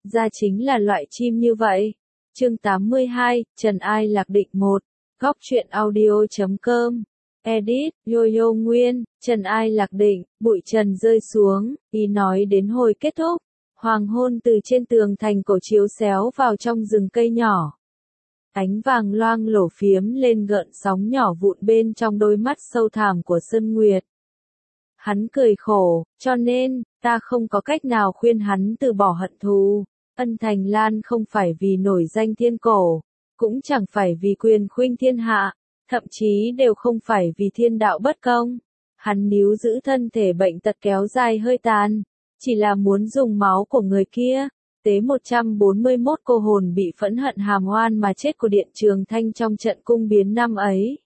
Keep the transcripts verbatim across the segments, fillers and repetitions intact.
ra chính là loại chim như vậy. Chương tám mươi hai, Trần Ai Lạc Định một. Góc truyện audio chấm com. Edit, Yo-Yo Nguyên, Trần Ai Lạc Định, bụi trần rơi xuống, ý nói đến hồi kết thúc. Hoàng hôn từ trên tường thành cổ chiếu xéo vào trong rừng cây nhỏ. Ánh vàng loang lổ phiếm lên gợn sóng nhỏ vụn bên trong đôi mắt sâu thẳm của Sơn Nguyệt. Hắn cười khổ, cho nên, ta không có cách nào khuyên hắn từ bỏ hận thù. Ân Thành Lan không phải vì nổi danh thiên cổ, cũng chẳng phải vì quyền khuynh thiên hạ, thậm chí đều không phải vì thiên đạo bất công. Hắn níu giữ thân thể bệnh tật kéo dài hơi tàn, chỉ là muốn dùng máu của người kia, tế một trăm bốn mươi mốt cô hồn bị phẫn hận hàm oan mà chết của Điện Trường Thanh trong trận cung biến năm ấy.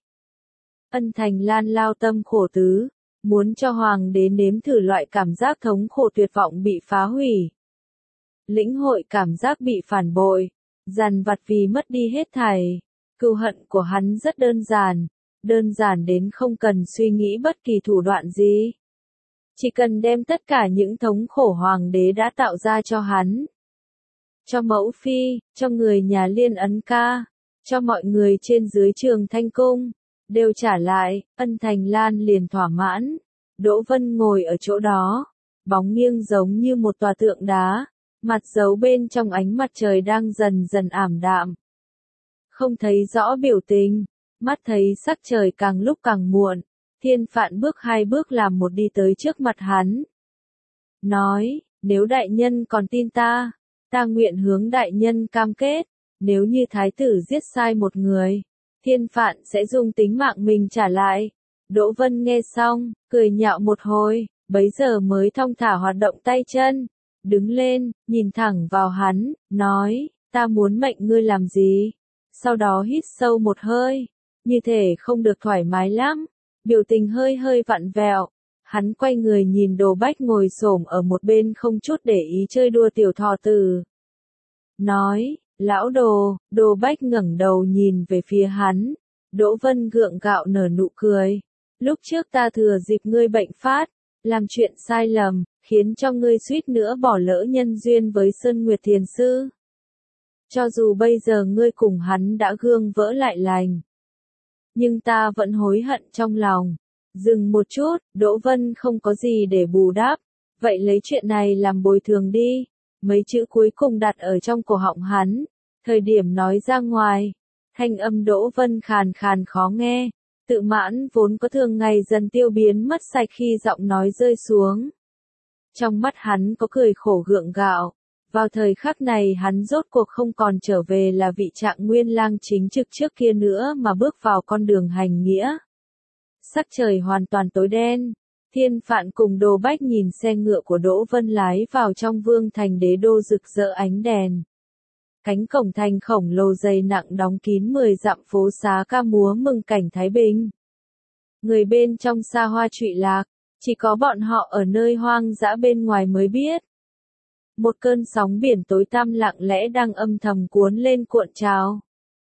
Ân Thành Lan lao tâm khổ tứ, muốn cho hoàng đế nếm thử loại cảm giác thống khổ tuyệt vọng bị phá hủy. Lĩnh hội cảm giác bị phản bội, dằn vặt vì mất đi hết thảy. Cừu hận của hắn rất đơn giản, đơn giản đến không cần suy nghĩ bất kỳ thủ đoạn gì. Chỉ cần đem tất cả những thống khổ hoàng đế đã tạo ra cho hắn, cho mẫu phi, cho người nhà Liên Ấn Ca, cho mọi người trên dưới Trường Thanh Cung, đều trả lại. Ân Thành Lan liền thỏa mãn. Đỗ Vân ngồi ở chỗ đó, bóng nghiêng giống như một tòa tượng đá, mặt giấu bên trong ánh mặt trời đang dần dần ảm đạm. Không thấy rõ biểu tình, mắt thấy sắc trời càng lúc càng muộn, Thiên Phạn bước hai bước làm một đi tới trước mặt hắn. Nói, nếu đại nhân còn tin ta, ta nguyện hướng đại nhân cam kết, nếu như thái tử giết sai một người, Thiên Phạn sẽ dùng tính mạng mình trả lại. Đỗ Vân nghe xong, cười nhạo một hồi, bấy giờ mới thong thả hoạt động tay chân, đứng lên, nhìn thẳng vào hắn, nói, ta muốn mệnh ngươi làm gì? Sau đó hít sâu một hơi, như thể không được thoải mái lắm, biểu tình hơi hơi vặn vẹo. Hắn quay người nhìn Đồ Bách ngồi xổm ở một bên không chút để ý chơi đua tiểu thò tử. Nói, lão Đồ, Đồ Bách ngẩng đầu nhìn về phía hắn. Đỗ Vân gượng gạo nở nụ cười. Lúc trước ta thừa dịp ngươi bệnh phát, làm chuyện sai lầm, khiến cho ngươi suýt nữa bỏ lỡ nhân duyên với Sơn Nguyệt Thiền Sư. Cho dù bây giờ ngươi cùng hắn đã gương vỡ lại lành, nhưng ta vẫn hối hận trong lòng. Dừng một chút, Đỗ Vân không có gì để bù đắp, vậy lấy chuyện này làm bồi thường đi. Mấy chữ cuối cùng đặt ở trong cổ họng hắn, thời điểm nói ra ngoài, thanh âm Đỗ Vân khàn khàn khó nghe, tự mãn vốn có thường ngày dần tiêu biến mất sạch khi giọng nói rơi xuống. Trong mắt hắn có cười khổ gượng gạo. Vào thời khắc này hắn rốt cuộc không còn trở về là vị Trạng Nguyên lang chính trực trước kia nữa mà bước vào con đường hành nghĩa. Sắc trời hoàn toàn tối đen. Thiên Phạn cùng Đồ Bách nhìn xe ngựa của Đỗ Vân lái vào trong vương thành đế đô rực rỡ ánh đèn. Cánh cổng thành khổng lồ dày nặng đóng kín mười dặm phố xá ca múa mừng cảnh Thái Bình. Người bên trong xa hoa trụy lạc, chỉ có bọn họ ở nơi hoang dã bên ngoài mới biết. Một cơn sóng biển tối tăm lặng lẽ đang âm thầm cuốn lên cuộn trào.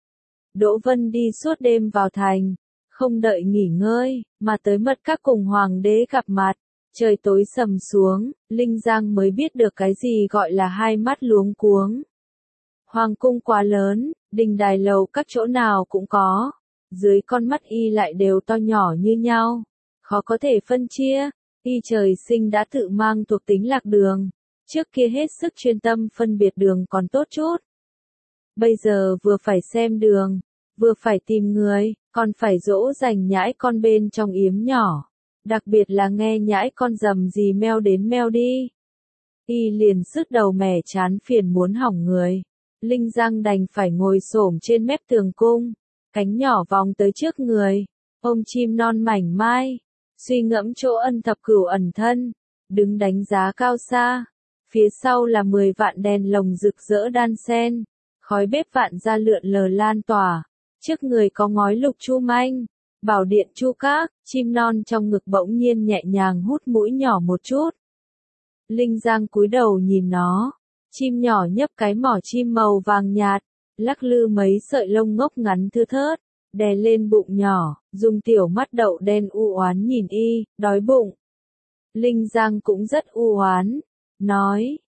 Đỗ Vân đi suốt đêm vào thành, không đợi nghỉ ngơi, mà tới mật các cùng hoàng đế gặp mặt. Trời tối sầm xuống, Linh Giang mới biết được cái gì gọi là hai mắt luống cuống. Hoàng cung quá lớn, đình đài lầu các chỗ nào cũng có, dưới con mắt y lại đều to nhỏ như nhau, khó có thể phân chia. Y trời sinh đã tự mang thuộc tính lạc đường, trước kia hết sức chuyên tâm phân biệt đường còn tốt chút. Bây giờ vừa phải xem đường, vừa phải tìm người, còn phải dỗ dành nhãi con bên trong yếm nhỏ, đặc biệt là nghe nhãi con rầm gì meo đến meo đi. Y liền sứt đầu mẻ chán phiền muốn hỏng người. Linh Giang đành phải ngồi xổm trên mép tường cung, cánh nhỏ vòng tới trước người, ôm chim non mảnh mai, suy ngẫm chỗ ân thập cửu ẩn thân, đứng đánh giá cao xa. Phía sau là mười vạn đèn lồng rực rỡ đan sen, khói bếp vạn gia lượn lờ lan tỏa, trước người có ngói lục chu manh, bảo điện chu các, chim non trong ngực bỗng nhiên nhẹ nhàng hút mũi nhỏ một chút. Linh Giang cúi đầu nhìn nó, chim nhỏ nhấp cái mỏ chim màu vàng nhạt, lắc lư mấy sợi lông ngốc ngắn thưa thớt, đè lên bụng nhỏ, dùng tiểu mắt đậu đen u oán nhìn y, đói bụng. Linh Giang cũng rất u oán, nói,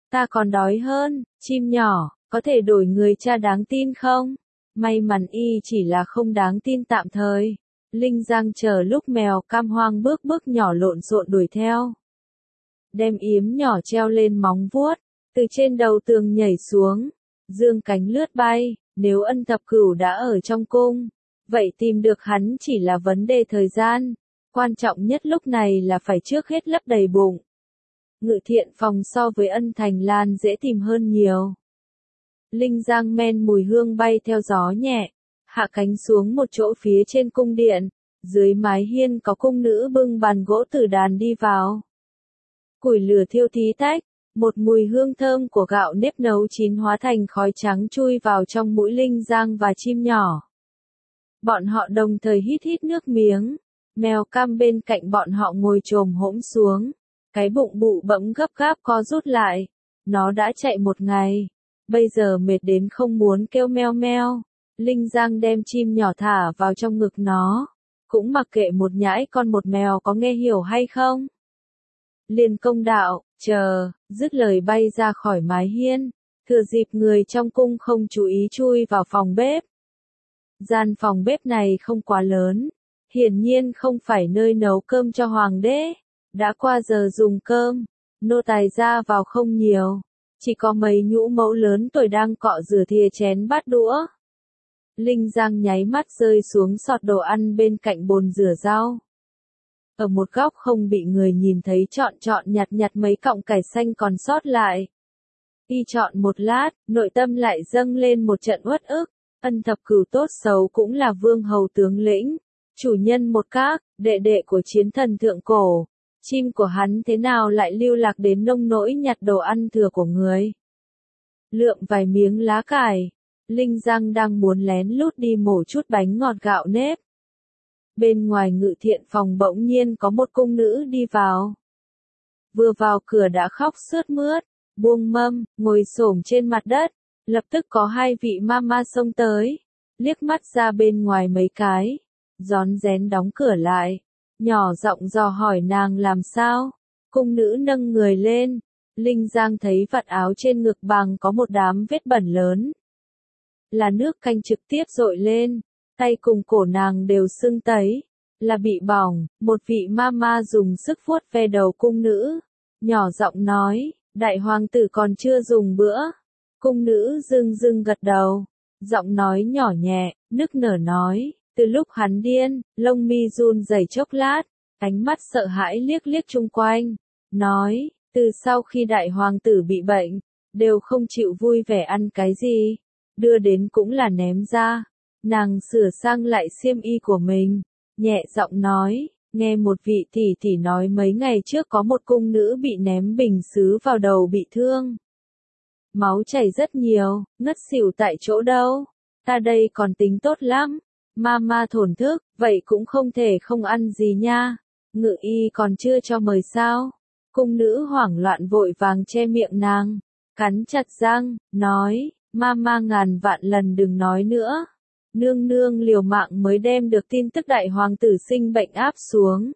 Ta còn đói hơn, chim nhỏ, có thể đổi người cha đáng tin không? May mắn y chỉ là không đáng tin tạm thời. Linh Giang chờ lúc mèo cam hoang bước bước nhỏ lộn xộn đuổi theo. Đem yếm nhỏ treo lên móng vuốt, từ trên đầu tường nhảy xuống, dương cánh lướt bay, nếu Ân Thập Cửu đã ở trong cung, vậy tìm được hắn chỉ là vấn đề thời gian, quan trọng nhất lúc này là phải trước hết lấp đầy bụng. Ngự Thiện Phòng so với Ân Thành Lan dễ tìm hơn nhiều. Linh Giang men mùi hương bay theo gió nhẹ, hạ cánh xuống một chỗ phía trên cung điện, dưới mái hiên có cung nữ bưng bàn gỗ tử đàn đi vào. Củi lửa thiêu tí tách, một mùi hương thơm của gạo nếp nấu chín hóa thành khói trắng chui vào trong mũi Linh Giang và chim nhỏ. Bọn họ đồng thời hít hít nước miếng, mèo cam bên cạnh bọn họ ngồi chồm hổm xuống, cái bụng bụ bẫm gấp gáp co rút lại, nó đã chạy một ngày, bây giờ mệt đến không muốn kêu meo meo. Linh Giang đem chim nhỏ thả vào trong ngực nó, cũng mặc kệ một nhãi con một mèo có nghe hiểu hay không. Liền công đạo, chờ, dứt lời bay ra khỏi mái hiên, thừa dịp người trong cung không chú ý chui vào phòng bếp. Gian phòng bếp này không quá lớn, hiển nhiên không phải nơi nấu cơm cho hoàng đế, đã qua giờ dùng cơm, nô tài ra vào không nhiều, chỉ có mấy nhũ mẫu lớn tuổi đang cọ rửa thìa chén bát đũa. Linh Giang nháy mắt rơi xuống sọt đồ ăn bên cạnh bồn rửa rau. Ở một góc không bị người nhìn thấy chọn chọn nhặt nhặt mấy cọng cải xanh còn sót lại. Y chọn một lát, nội tâm lại dâng lên một trận uất ức. Ân Thập Cửu tốt xấu cũng là vương hầu tướng lĩnh, chủ nhân một các, đệ đệ của chiến thần thượng cổ. Chim của hắn thế nào lại lưu lạc đến nông nỗi nhặt đồ ăn thừa của người. Lượm vài miếng lá cải, Linh Giang đang muốn lén lút đi mổ chút bánh ngọt gạo nếp. Bên ngoài Ngự Thiện Phòng bỗng nhiên có một cung nữ đi vào. Vừa vào cửa đã khóc sướt mướt, buông mâm, ngồi xổm trên mặt đất, lập tức có hai vị mama xông tới, liếc mắt ra bên ngoài mấy cái, rón rén đóng cửa lại, nhỏ giọng dò hỏi nàng làm sao. Cung nữ nâng người lên, Linh Giang thấy vạt áo trên ngực bằng có một đám vết bẩn lớn. Là nước canh trực tiếp dội lên, tay cùng cổ nàng đều sưng tấy, là bị bỏng. Một vị mama dùng sức vuốt ve đầu cung nữ, nhỏ giọng nói, đại hoàng tử còn chưa dùng bữa. Cung nữ dưng dưng gật đầu, giọng nói nhỏ nhẹ, nức nở nói, từ lúc hắn điên, lông mi run rẩy chốc lát, ánh mắt sợ hãi liếc liếc chung quanh, nói, từ sau khi đại hoàng tử bị bệnh, đều không chịu vui vẻ ăn cái gì, đưa đến cũng là ném ra. Nàng sửa sang lại xiêm y của mình, nhẹ giọng nói, nghe một vị tỷ tỷ nói mấy ngày trước có một cung nữ bị ném bình sứ vào đầu bị thương. Máu chảy rất nhiều, ngất xỉu tại chỗ đâu. Ta đây còn tính tốt lắm. Mama thổn thức, vậy cũng không thể không ăn gì nha. Ngự y còn chưa cho mời sao. Cung nữ hoảng loạn vội vàng che miệng nàng, cắn chặt răng, nói, Mama ngàn vạn lần đừng nói nữa. Nương nương liều mạng mới đem được tin tức đại hoàng tử sinh bệnh áp xuống.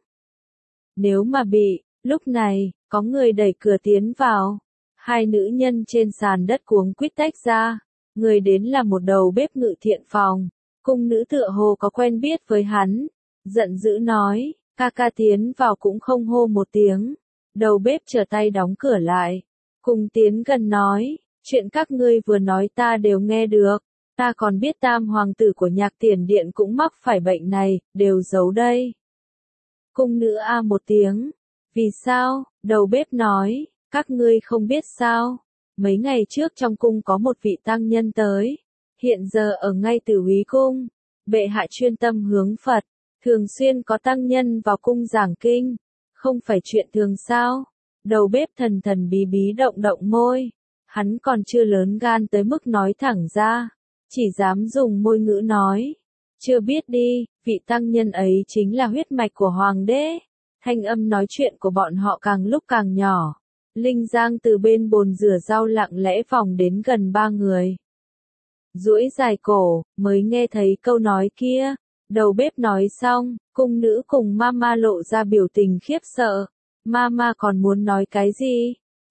Nếu mà bị, lúc này, có người đẩy cửa tiến vào. Hai nữ nhân trên sàn đất cuống quýt tách ra. Người đến là một đầu bếp Ngự Thiện Phòng. Cung nữ tựa hồ có quen biết với hắn. Giận dữ nói, ca ca tiến vào cũng không hô một tiếng. Đầu bếp trở tay đóng cửa lại. Cùng tiến gần nói, chuyện các ngươi vừa nói ta đều nghe được. Ta còn biết tam hoàng tử của Nhạc Tiền Điện cũng mắc phải bệnh này, đều giấu đây. Cung nữ a một tiếng. Vì sao? Đầu bếp nói, các ngươi không biết sao? Mấy ngày trước trong cung có một vị tăng nhân tới. Hiện giờ ở ngay Tử Úy cung. Bệ hạ chuyên tâm hướng Phật. Thường xuyên có tăng nhân vào cung giảng kinh. Không phải chuyện thường sao? Đầu bếp thần thần bí bí động động môi. Hắn còn chưa lớn gan tới mức nói thẳng ra. Chỉ dám dùng môi ngữ nói. Chưa biết đi, vị tăng nhân ấy chính là huyết mạch của hoàng đế. Thanh âm nói chuyện của bọn họ càng lúc càng nhỏ. Linh Giang từ bên bồn rửa rau lặng lẽ vòng đến gần ba người. Duỗi dài cổ, mới nghe thấy câu nói kia. Đầu bếp nói xong, cung nữ cùng mama lộ ra biểu tình khiếp sợ. Mama còn muốn nói cái gì?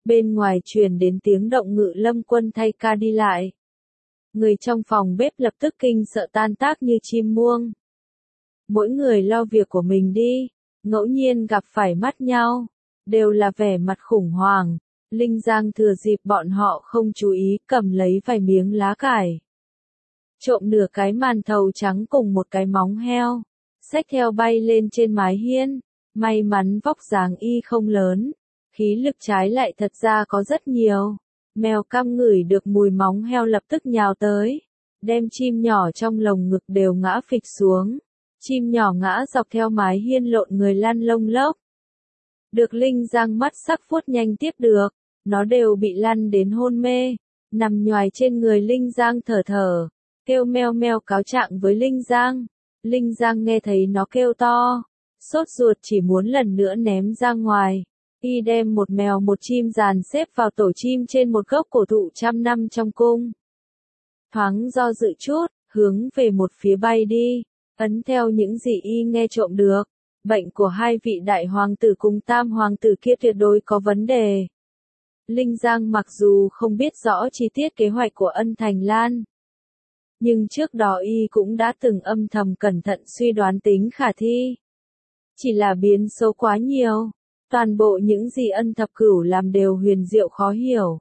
bên ngoài truyền đến tiếng động Ngự Lâm quân thay ca đi lại. Người trong phòng bếp lập tức kinh sợ tan tác như chim muông. Mỗi người lo việc của mình đi, ngẫu nhiên gặp phải mắt nhau, đều là vẻ mặt khủng hoảng. Linh Giang thừa dịp bọn họ không chú ý cầm lấy vài miếng lá cải. Trộm nửa cái màn thầu trắng cùng một cái móng heo, xách theo bay lên trên mái hiên. May mắn vóc dáng y không lớn, khí lực trái lại thật ra có rất nhiều. Mèo căm ngửi được mùi móng heo lập tức nhào tới, đem chim nhỏ trong lồng ngực đều ngã phịch xuống. Chim nhỏ ngã dọc theo mái hiên lộn người lăn lông lốc. Được Linh Giang mắt sắc vuốt nhanh tiếp được, nó đều bị lăn đến hôn mê, nằm nhoài trên người Linh Giang thở thở, kêu meo meo cáo trạng với Linh Giang. Linh Giang nghe thấy nó kêu to, sốt ruột chỉ muốn lần nữa ném ra ngoài. Y đem một mèo một chim dàn xếp vào tổ chim trên một gốc cổ thụ trăm năm trong cung. Thoáng do dự chút, hướng về một phía bay đi, ấn theo những gì y nghe trộm được. Bệnh của hai vị đại hoàng tử cùng tam hoàng tử kia tuyệt đối có vấn đề. Linh Giang mặc dù không biết rõ chi tiết kế hoạch của Ân Thành Lan, nhưng trước đó y cũng đã từng âm thầm cẩn thận suy đoán tính khả thi. Chỉ là biến số quá nhiều, toàn bộ những gì Ân Thập Cửu làm đều huyền diệu khó hiểu.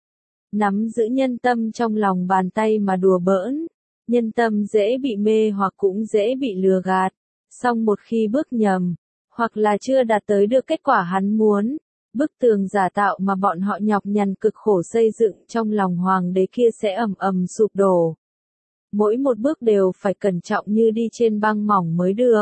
Nắm giữ nhân tâm trong lòng bàn tay mà đùa bỡn, nhân tâm dễ bị mê hoặc cũng dễ bị lừa gạt. Song một khi bước nhầm, hoặc là chưa đạt tới được kết quả hắn muốn, bức tường giả tạo mà bọn họ nhọc nhằn cực khổ xây dựng trong lòng hoàng đế kia sẽ ầm ầm sụp đổ. Mỗi một bước đều phải cẩn trọng như đi trên băng mỏng mới được.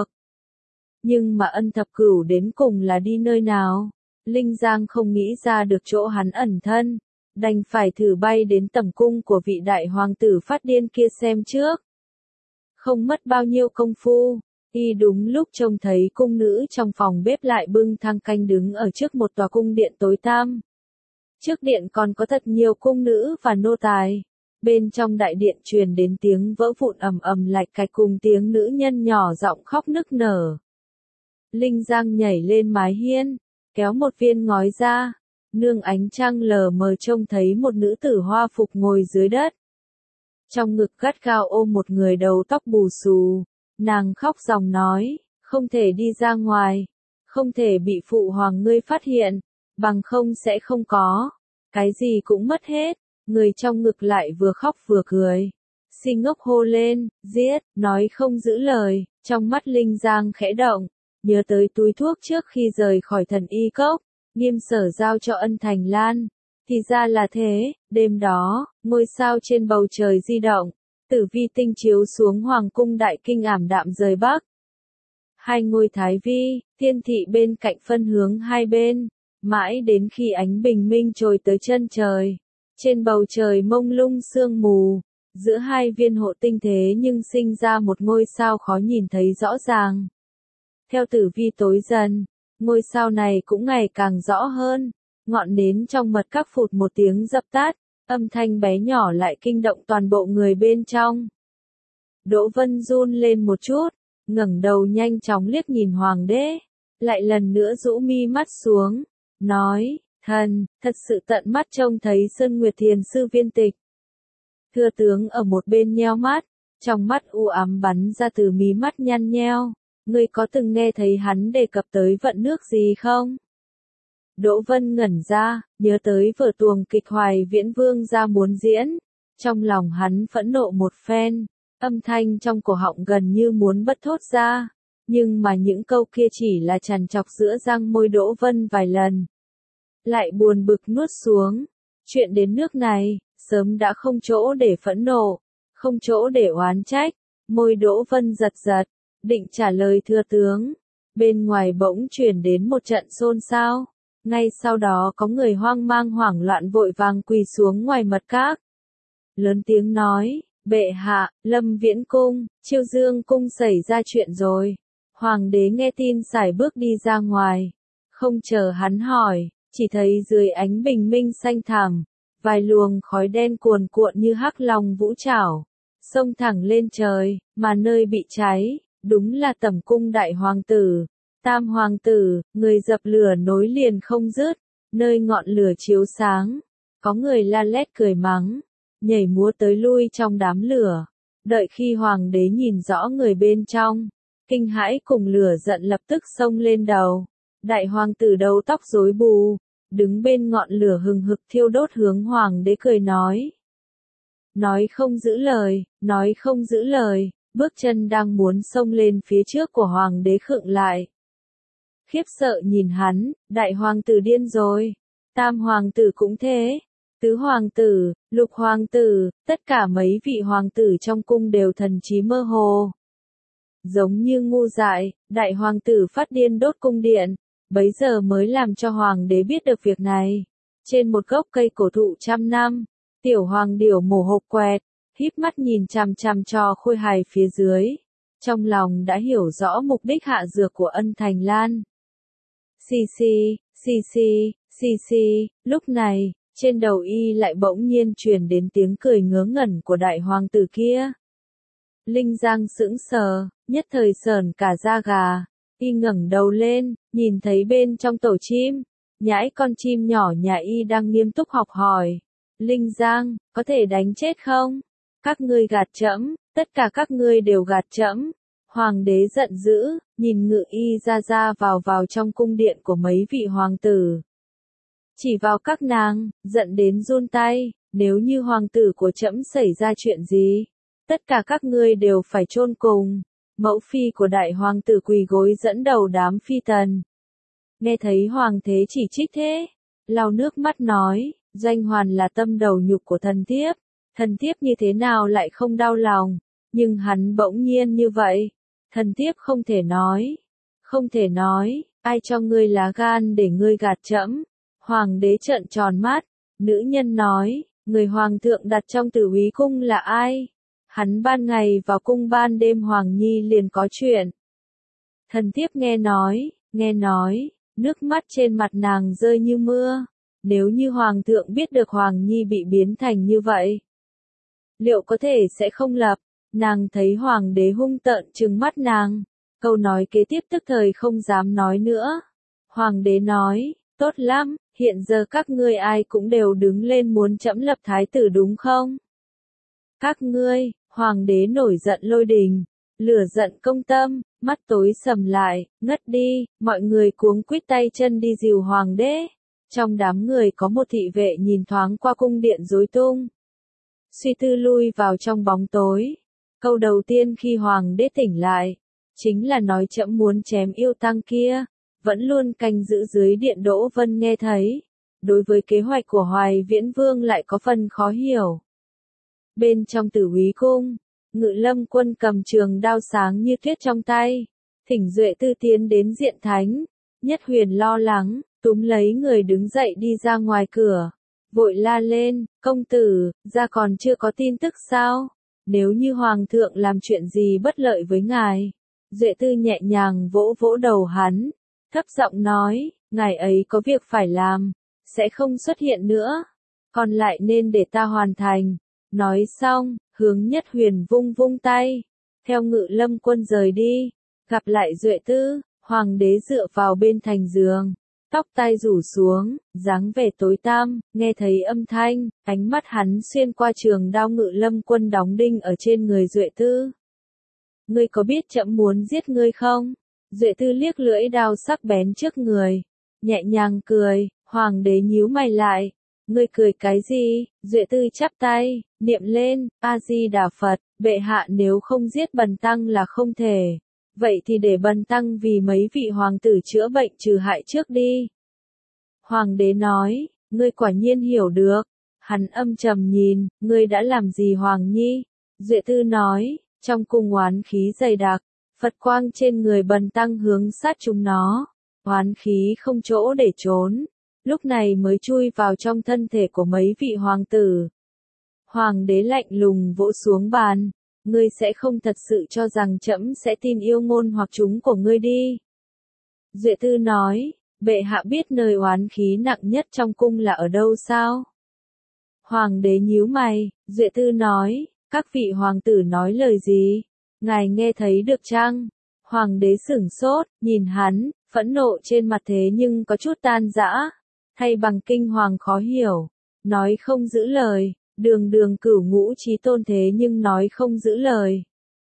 Nhưng mà Ân Thập Cửu đến cùng là đi nơi nào? Linh Giang không nghĩ ra được chỗ hắn ẩn thân, đành phải thử bay đến tầm cung của vị đại hoàng tử phát điên kia xem trước. Không mất bao nhiêu công phu, y đúng lúc trông thấy cung nữ trong phòng bếp lại bưng thang canh đứng ở trước một tòa cung điện tối tăm. Trước điện còn có thật nhiều cung nữ và nô tài. Bên trong đại điện truyền đến tiếng vỡ vụn ầm ầm lạch cạch cùng tiếng nữ nhân nhỏ giọng khóc nức nở. Linh Giang nhảy lên mái hiên, kéo một viên ngói ra, nương ánh trăng lờ mờ trông thấy một nữ tử hoa phục ngồi dưới đất. Trong ngực gắt gao ôm một người đầu tóc bù xù, nàng khóc ròng nói, không thể đi ra ngoài, không thể bị phụ hoàng ngươi phát hiện, bằng không sẽ không có, cái gì cũng mất hết. Người trong ngực lại vừa khóc vừa cười. Si ngốc hô lên, giết, nói không giữ lời, trong mắt Linh Giang khẽ động, nhớ tới túi thuốc trước khi rời khỏi thần y cốc, Nghiêm Sở giao cho Ân Thành Lan. Thì ra là thế, đêm đó, ngôi sao trên bầu trời di động, tử vi tinh chiếu xuống hoàng cung đại kinh ảm đạm rời bắc. Hai ngôi thái vi, thiên thị bên cạnh phân hướng hai bên, mãi đến khi ánh bình minh trồi tới chân trời. Trên bầu trời mông lung sương mù, giữa hai viên hộ tinh thế nhưng sinh ra một ngôi sao khó nhìn thấy rõ ràng. Theo tử vi tối dần, ngôi sao này cũng ngày càng rõ hơn, ngọn nến trong mật các phụt một tiếng dập tắt, âm thanh bé nhỏ lại kinh động toàn bộ người bên trong. Đỗ Vân run lên một chút, ngẩng đầu nhanh chóng liếc nhìn hoàng đế, lại lần nữa rũ mi mắt xuống, nói, thần, thật sự tận mắt trông thấy Sơn Nguyệt Thiền Sư viên tịch. Thừa tướng ở một bên nheo mắt, trong mắt u ám bắn ra từ mí mắt nhăn nheo, ngươi có từng nghe thấy hắn đề cập tới vận nước gì không? Đỗ Vân ngẩn ra, nhớ tới vở tuồng kịch Hoài Viễn Vương ra muốn diễn, trong lòng hắn phẫn nộ một phen, âm thanh trong cổ họng gần như muốn bật thốt ra, nhưng mà những câu kia chỉ là trằn trọc giữa răng môi Đỗ Vân vài lần. Lại buồn bực nuốt xuống, chuyện đến nước này, sớm đã không chỗ để phẫn nộ, không chỗ để oán trách, môi Đỗ Vân giật giật, định trả lời thưa tướng, bên ngoài bỗng truyền đến một trận xôn xao, ngay sau đó có người hoang mang hoảng loạn vội vàng quỳ xuống ngoài mật các. Lớn tiếng nói, bệ hạ, Lâm Viễn Cung, Chiêu Dương Cung xảy ra chuyện rồi. Hoàng đế nghe tin sải bước đi ra ngoài, không chờ hắn hỏi. Chỉ thấy dưới ánh bình minh xanh thẳm, vài luồng khói đen cuồn cuộn như hắc long vũ trảo, xông thẳng lên trời, mà nơi bị cháy, đúng là tẩm cung đại hoàng tử, tam hoàng tử, người dập lửa nối liền không dứt, nơi ngọn lửa chiếu sáng, có người la lét cười mắng, nhảy múa tới lui trong đám lửa. Đợi khi hoàng đế nhìn rõ người bên trong, kinh hãi cùng lửa giận lập tức xông lên đầu. Đại hoàng tử đầu tóc rối bù, đứng bên ngọn lửa hừng hực thiêu đốt hướng hoàng đế cười nói. Nói không giữ lời, nói không giữ lời, bước chân đang muốn xông lên phía trước của hoàng đế khựng lại. Khiếp sợ nhìn hắn, đại hoàng tử điên rồi, tam hoàng tử cũng thế, tứ hoàng tử, lục hoàng tử, tất cả mấy vị hoàng tử trong cung đều thần trí mơ hồ. Giống như ngu dại, đại hoàng tử phát điên đốt cung điện, bấy giờ mới làm cho hoàng đế biết được việc này. Trên một gốc cây cổ thụ trăm năm, tiểu hoàng điểu mổ hộp quẹt, híp mắt nhìn chằm chằm cho khôi hài phía dưới. Trong lòng đã hiểu rõ mục đích hạ dược của Ân Thành Lan. Xì xì, xì xì, xì xì, lúc này, trên đầu y lại bỗng nhiên truyền đến tiếng cười ngớ ngẩn của đại hoàng tử kia. Linh Giang sững sờ, nhất thời sởn cả da gà. Y ngẩng đầu lên, nhìn thấy bên trong tổ chim, nhãi con chim nhỏ nhà y đang nghiêm túc học hỏi. Linh Giang, có thể đánh chết không? Các ngươi gạt trẫm, tất cả các ngươi đều gạt trẫm. Hoàng đế giận dữ, nhìn Ngự Y ra ra vào vào trong cung điện của mấy vị hoàng tử. Chỉ vào các nàng, giận đến run tay, nếu như hoàng tử của trẫm xảy ra chuyện gì, tất cả các ngươi đều phải chôn cùng. Mẫu phi của đại hoàng tử quỳ gối dẫn đầu đám phi tần. Nghe thấy hoàng thế chỉ trích thế, lau nước mắt nói, Doanh Hoàn là tâm đầu nhục của thần thiếp, thần thiếp như thế nào lại không đau lòng, nhưng hắn bỗng nhiên như vậy, thần thiếp không thể nói, không thể nói, ai cho ngươi lá gan để ngươi gạt trẫm? Hoàng đế trợn tròn mắt, nữ nhân nói, người hoàng thượng đặt trong Tử Úy cung là ai? Hắn ban ngày vào cung ban đêm Hoàng Nhi liền có chuyện. Thần thiếp nghe nói, nghe nói, nước mắt trên mặt nàng rơi như mưa. Nếu như Hoàng thượng biết được Hoàng Nhi bị biến thành như vậy, liệu có thể sẽ không lập? Nàng thấy Hoàng đế hung tợn trừng mắt nàng, câu nói kế tiếp tức thời không dám nói nữa. Hoàng đế nói, tốt lắm, hiện giờ các ngươi ai cũng đều đứng lên muốn trẫm lập thái tử đúng không? Các ngươi, hoàng đế nổi giận lôi đình, lửa giận công tâm, mắt tối sầm lại, ngất đi, mọi người cuống quýt tay chân đi dìu hoàng đế. Trong đám người có một thị vệ nhìn thoáng qua cung điện rối tung. Suy tư lui vào trong bóng tối. Câu đầu tiên khi hoàng đế tỉnh lại, chính là nói trẫm muốn chém yêu tăng kia, vẫn luôn canh giữ dưới điện Đỗ Vân nghe thấy. Đối với kế hoạch của Hoài Viễn Vương lại có phần khó hiểu. Bên trong Tử Úy cung, Ngự Lâm Quân cầm trường đao sáng như tuyết trong tay, thỉnh Duệ Tư tiến đến diện thánh. Nhất Huyền lo lắng, túm lấy người đứng dậy đi ra ngoài cửa, vội la lên, công tử, ra còn chưa có tin tức sao? Nếu như hoàng thượng làm chuyện gì bất lợi với ngài. Duệ Tư nhẹ nhàng vỗ vỗ đầu hắn, thấp giọng nói, ngài ấy có việc phải làm, sẽ không xuất hiện nữa, còn lại nên để ta hoàn thành. Nói xong, hướng Nhất Huyền vung vung tay, theo Ngự Lâm Quân rời đi. Gặp lại Duệ Tư, hoàng đế dựa vào bên thành giường, tóc tai rủ xuống, dáng vẻ tối tăm, nghe thấy âm thanh, ánh mắt hắn xuyên qua trường đao Ngự Lâm Quân đóng đinh ở trên người Duệ Tư. Ngươi có biết trẫm muốn giết ngươi không? Duệ Tư liếc lưỡi đao sắc bén trước người, nhẹ nhàng cười. Hoàng đế nhíu mày lại, ngươi cười cái gì? Duệ Tư chắp tay, niệm lên, A Di Đà Phật, bệ hạ nếu không giết bần tăng là không thể. Vậy thì để bần tăng vì mấy vị hoàng tử chữa bệnh trừ hại trước đi. Hoàng đế nói, ngươi quả nhiên hiểu được. Hắn âm trầm nhìn, ngươi đã làm gì Hoàng Nhi? Duệ Tư nói, trong cung oán khí dày đặc, Phật quang trên người bần tăng hướng sát chúng nó. Oán khí không chỗ để trốn, lúc này mới chui vào trong thân thể của mấy vị hoàng tử. Hoàng đế lạnh lùng vỗ xuống bàn, ngươi sẽ không thật sự cho rằng trẫm sẽ tin yêu ngôn hoặc chúng của ngươi đi. Duệ Tư nói, bệ hạ biết nơi oán khí nặng nhất trong cung là ở đâu sao? Hoàng đế nhíu mày, Duệ Tư nói, các vị hoàng tử nói lời gì? Ngài nghe thấy được chăng? Hoàng đế sửng sốt, nhìn hắn, phẫn nộ trên mặt thế nhưng có chút tan rã. thay bằng kinh hoàng khó hiểu, nói không giữ lời, đường đường cửu ngũ chí tôn thế nhưng nói không giữ lời.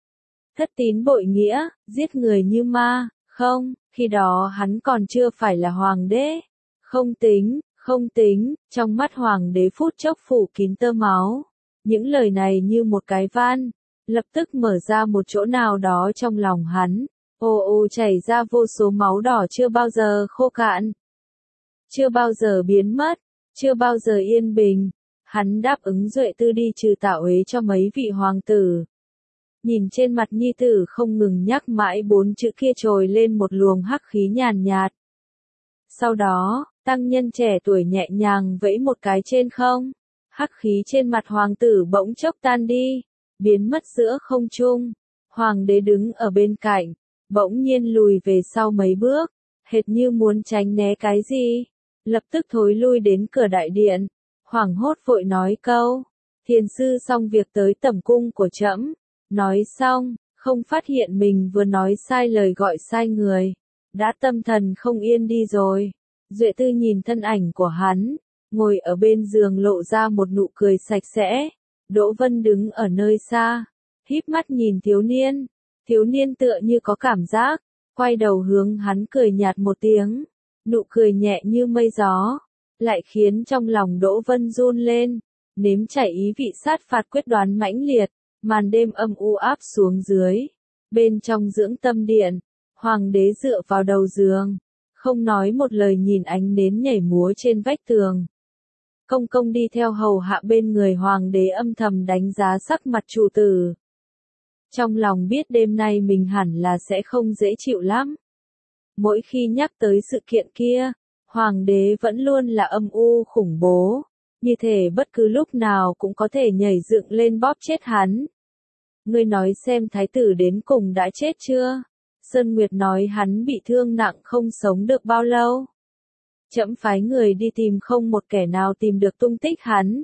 Thất tín bội nghĩa, giết người như ma, không, khi đó hắn còn chưa phải là hoàng đế. Không tính, không tính, trong mắt hoàng đế phút chốc phủ kín tơ máu. Những lời này như một cái van, lập tức mở ra một chỗ nào đó trong lòng hắn. Ồ ồ chảy ra vô số máu đỏ chưa bao giờ khô cạn. Chưa bao giờ biến mất, chưa bao giờ yên bình. Hắn đáp ứng Duệ Tư đi trừ tà uế cho mấy vị hoàng tử. Nhìn trên mặt nhi tử không ngừng nhắc mãi bốn chữ kia trồi lên một luồng hắc khí nhàn nhạt. Sau đó, tăng nhân trẻ tuổi nhẹ nhàng vẫy một cái trên không. Hắc khí trên mặt hoàng tử bỗng chốc tan đi, biến mất giữa không trung. Hoàng đế đứng ở bên cạnh, bỗng nhiên lùi về sau mấy bước, hệt như muốn tránh né cái gì. Lập tức thối lui đến cửa đại điện, hoảng hốt vội nói câu, thiền sư xong việc tới tẩm cung của trẫm. Nói xong, không phát hiện mình vừa nói sai lời gọi sai người, đã tâm thần không yên đi rồi. Duệ Tư nhìn thân ảnh của hắn, ngồi ở bên giường lộ ra một nụ cười sạch sẽ. Đỗ Vân đứng ở nơi xa, híp mắt nhìn thiếu niên, thiếu niên tựa như có cảm giác, quay đầu hướng hắn cười nhạt một tiếng, nụ cười nhẹ như mây gió, lại khiến trong lòng Đỗ Vân run lên, nếm trải ý vị sát phạt quyết đoán mãnh liệt. Màn đêm âm u áp xuống dưới, bên trong dưỡng tâm điện, hoàng đế dựa vào đầu giường, không nói một lời nhìn ánh nến nhảy múa trên vách tường. Công công đi theo hầu hạ bên người hoàng đế âm thầm đánh giá sắc mặt chủ tử. Trong lòng biết đêm nay mình hẳn là sẽ không dễ chịu lắm. Mỗi khi nhắc tới sự kiện kia, hoàng đế vẫn luôn là âm u khủng bố. Như thể bất cứ lúc nào cũng có thể nhảy dựng lên bóp chết hắn. Ngươi nói xem thái tử đến cùng đã chết chưa? Sơn Nguyệt nói hắn bị thương nặng không sống được bao lâu. Trẫm phái người đi tìm không một kẻ nào tìm được tung tích hắn.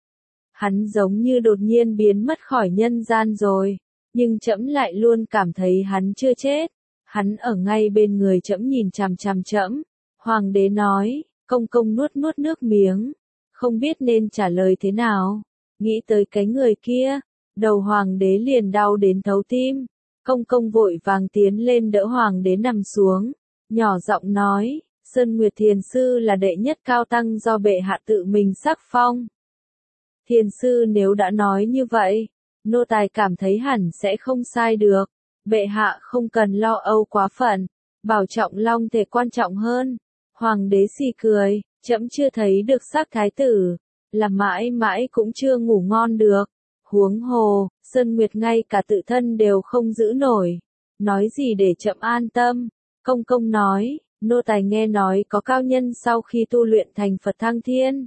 Hắn giống như đột nhiên biến mất khỏi nhân gian rồi, nhưng trẫm lại luôn cảm thấy hắn chưa chết. Hắn ở ngay bên người trẫm nhìn chằm chằm trẫm. Hoàng đế nói, công công nuốt nuốt nước miếng. Không biết nên trả lời thế nào. Nghĩ tới cái người kia, đầu hoàng đế liền đau đến thấu tim. Công công vội vàng tiến lên đỡ hoàng đế nằm xuống, nhỏ giọng nói, Sơn Nguyệt Thiền Sư là đệ nhất cao tăng do bệ hạ tự mình sắc phong. Thiền Sư nếu đã nói như vậy, nô tài cảm thấy hẳn sẽ không sai được. Bệ hạ không cần lo âu quá phận, bảo trọng long thể quan trọng hơn. Hoàng đế xì cười. Trẫm chưa thấy được xác thái tử, là mãi mãi cũng chưa ngủ ngon được. Huống hồ, Sơn Nguyệt ngay cả tự thân đều không giữ nổi. Nói gì để trẫm an tâm? Công công nói, nô tài nghe nói có cao nhân sau khi tu luyện thành Phật thăng thiên.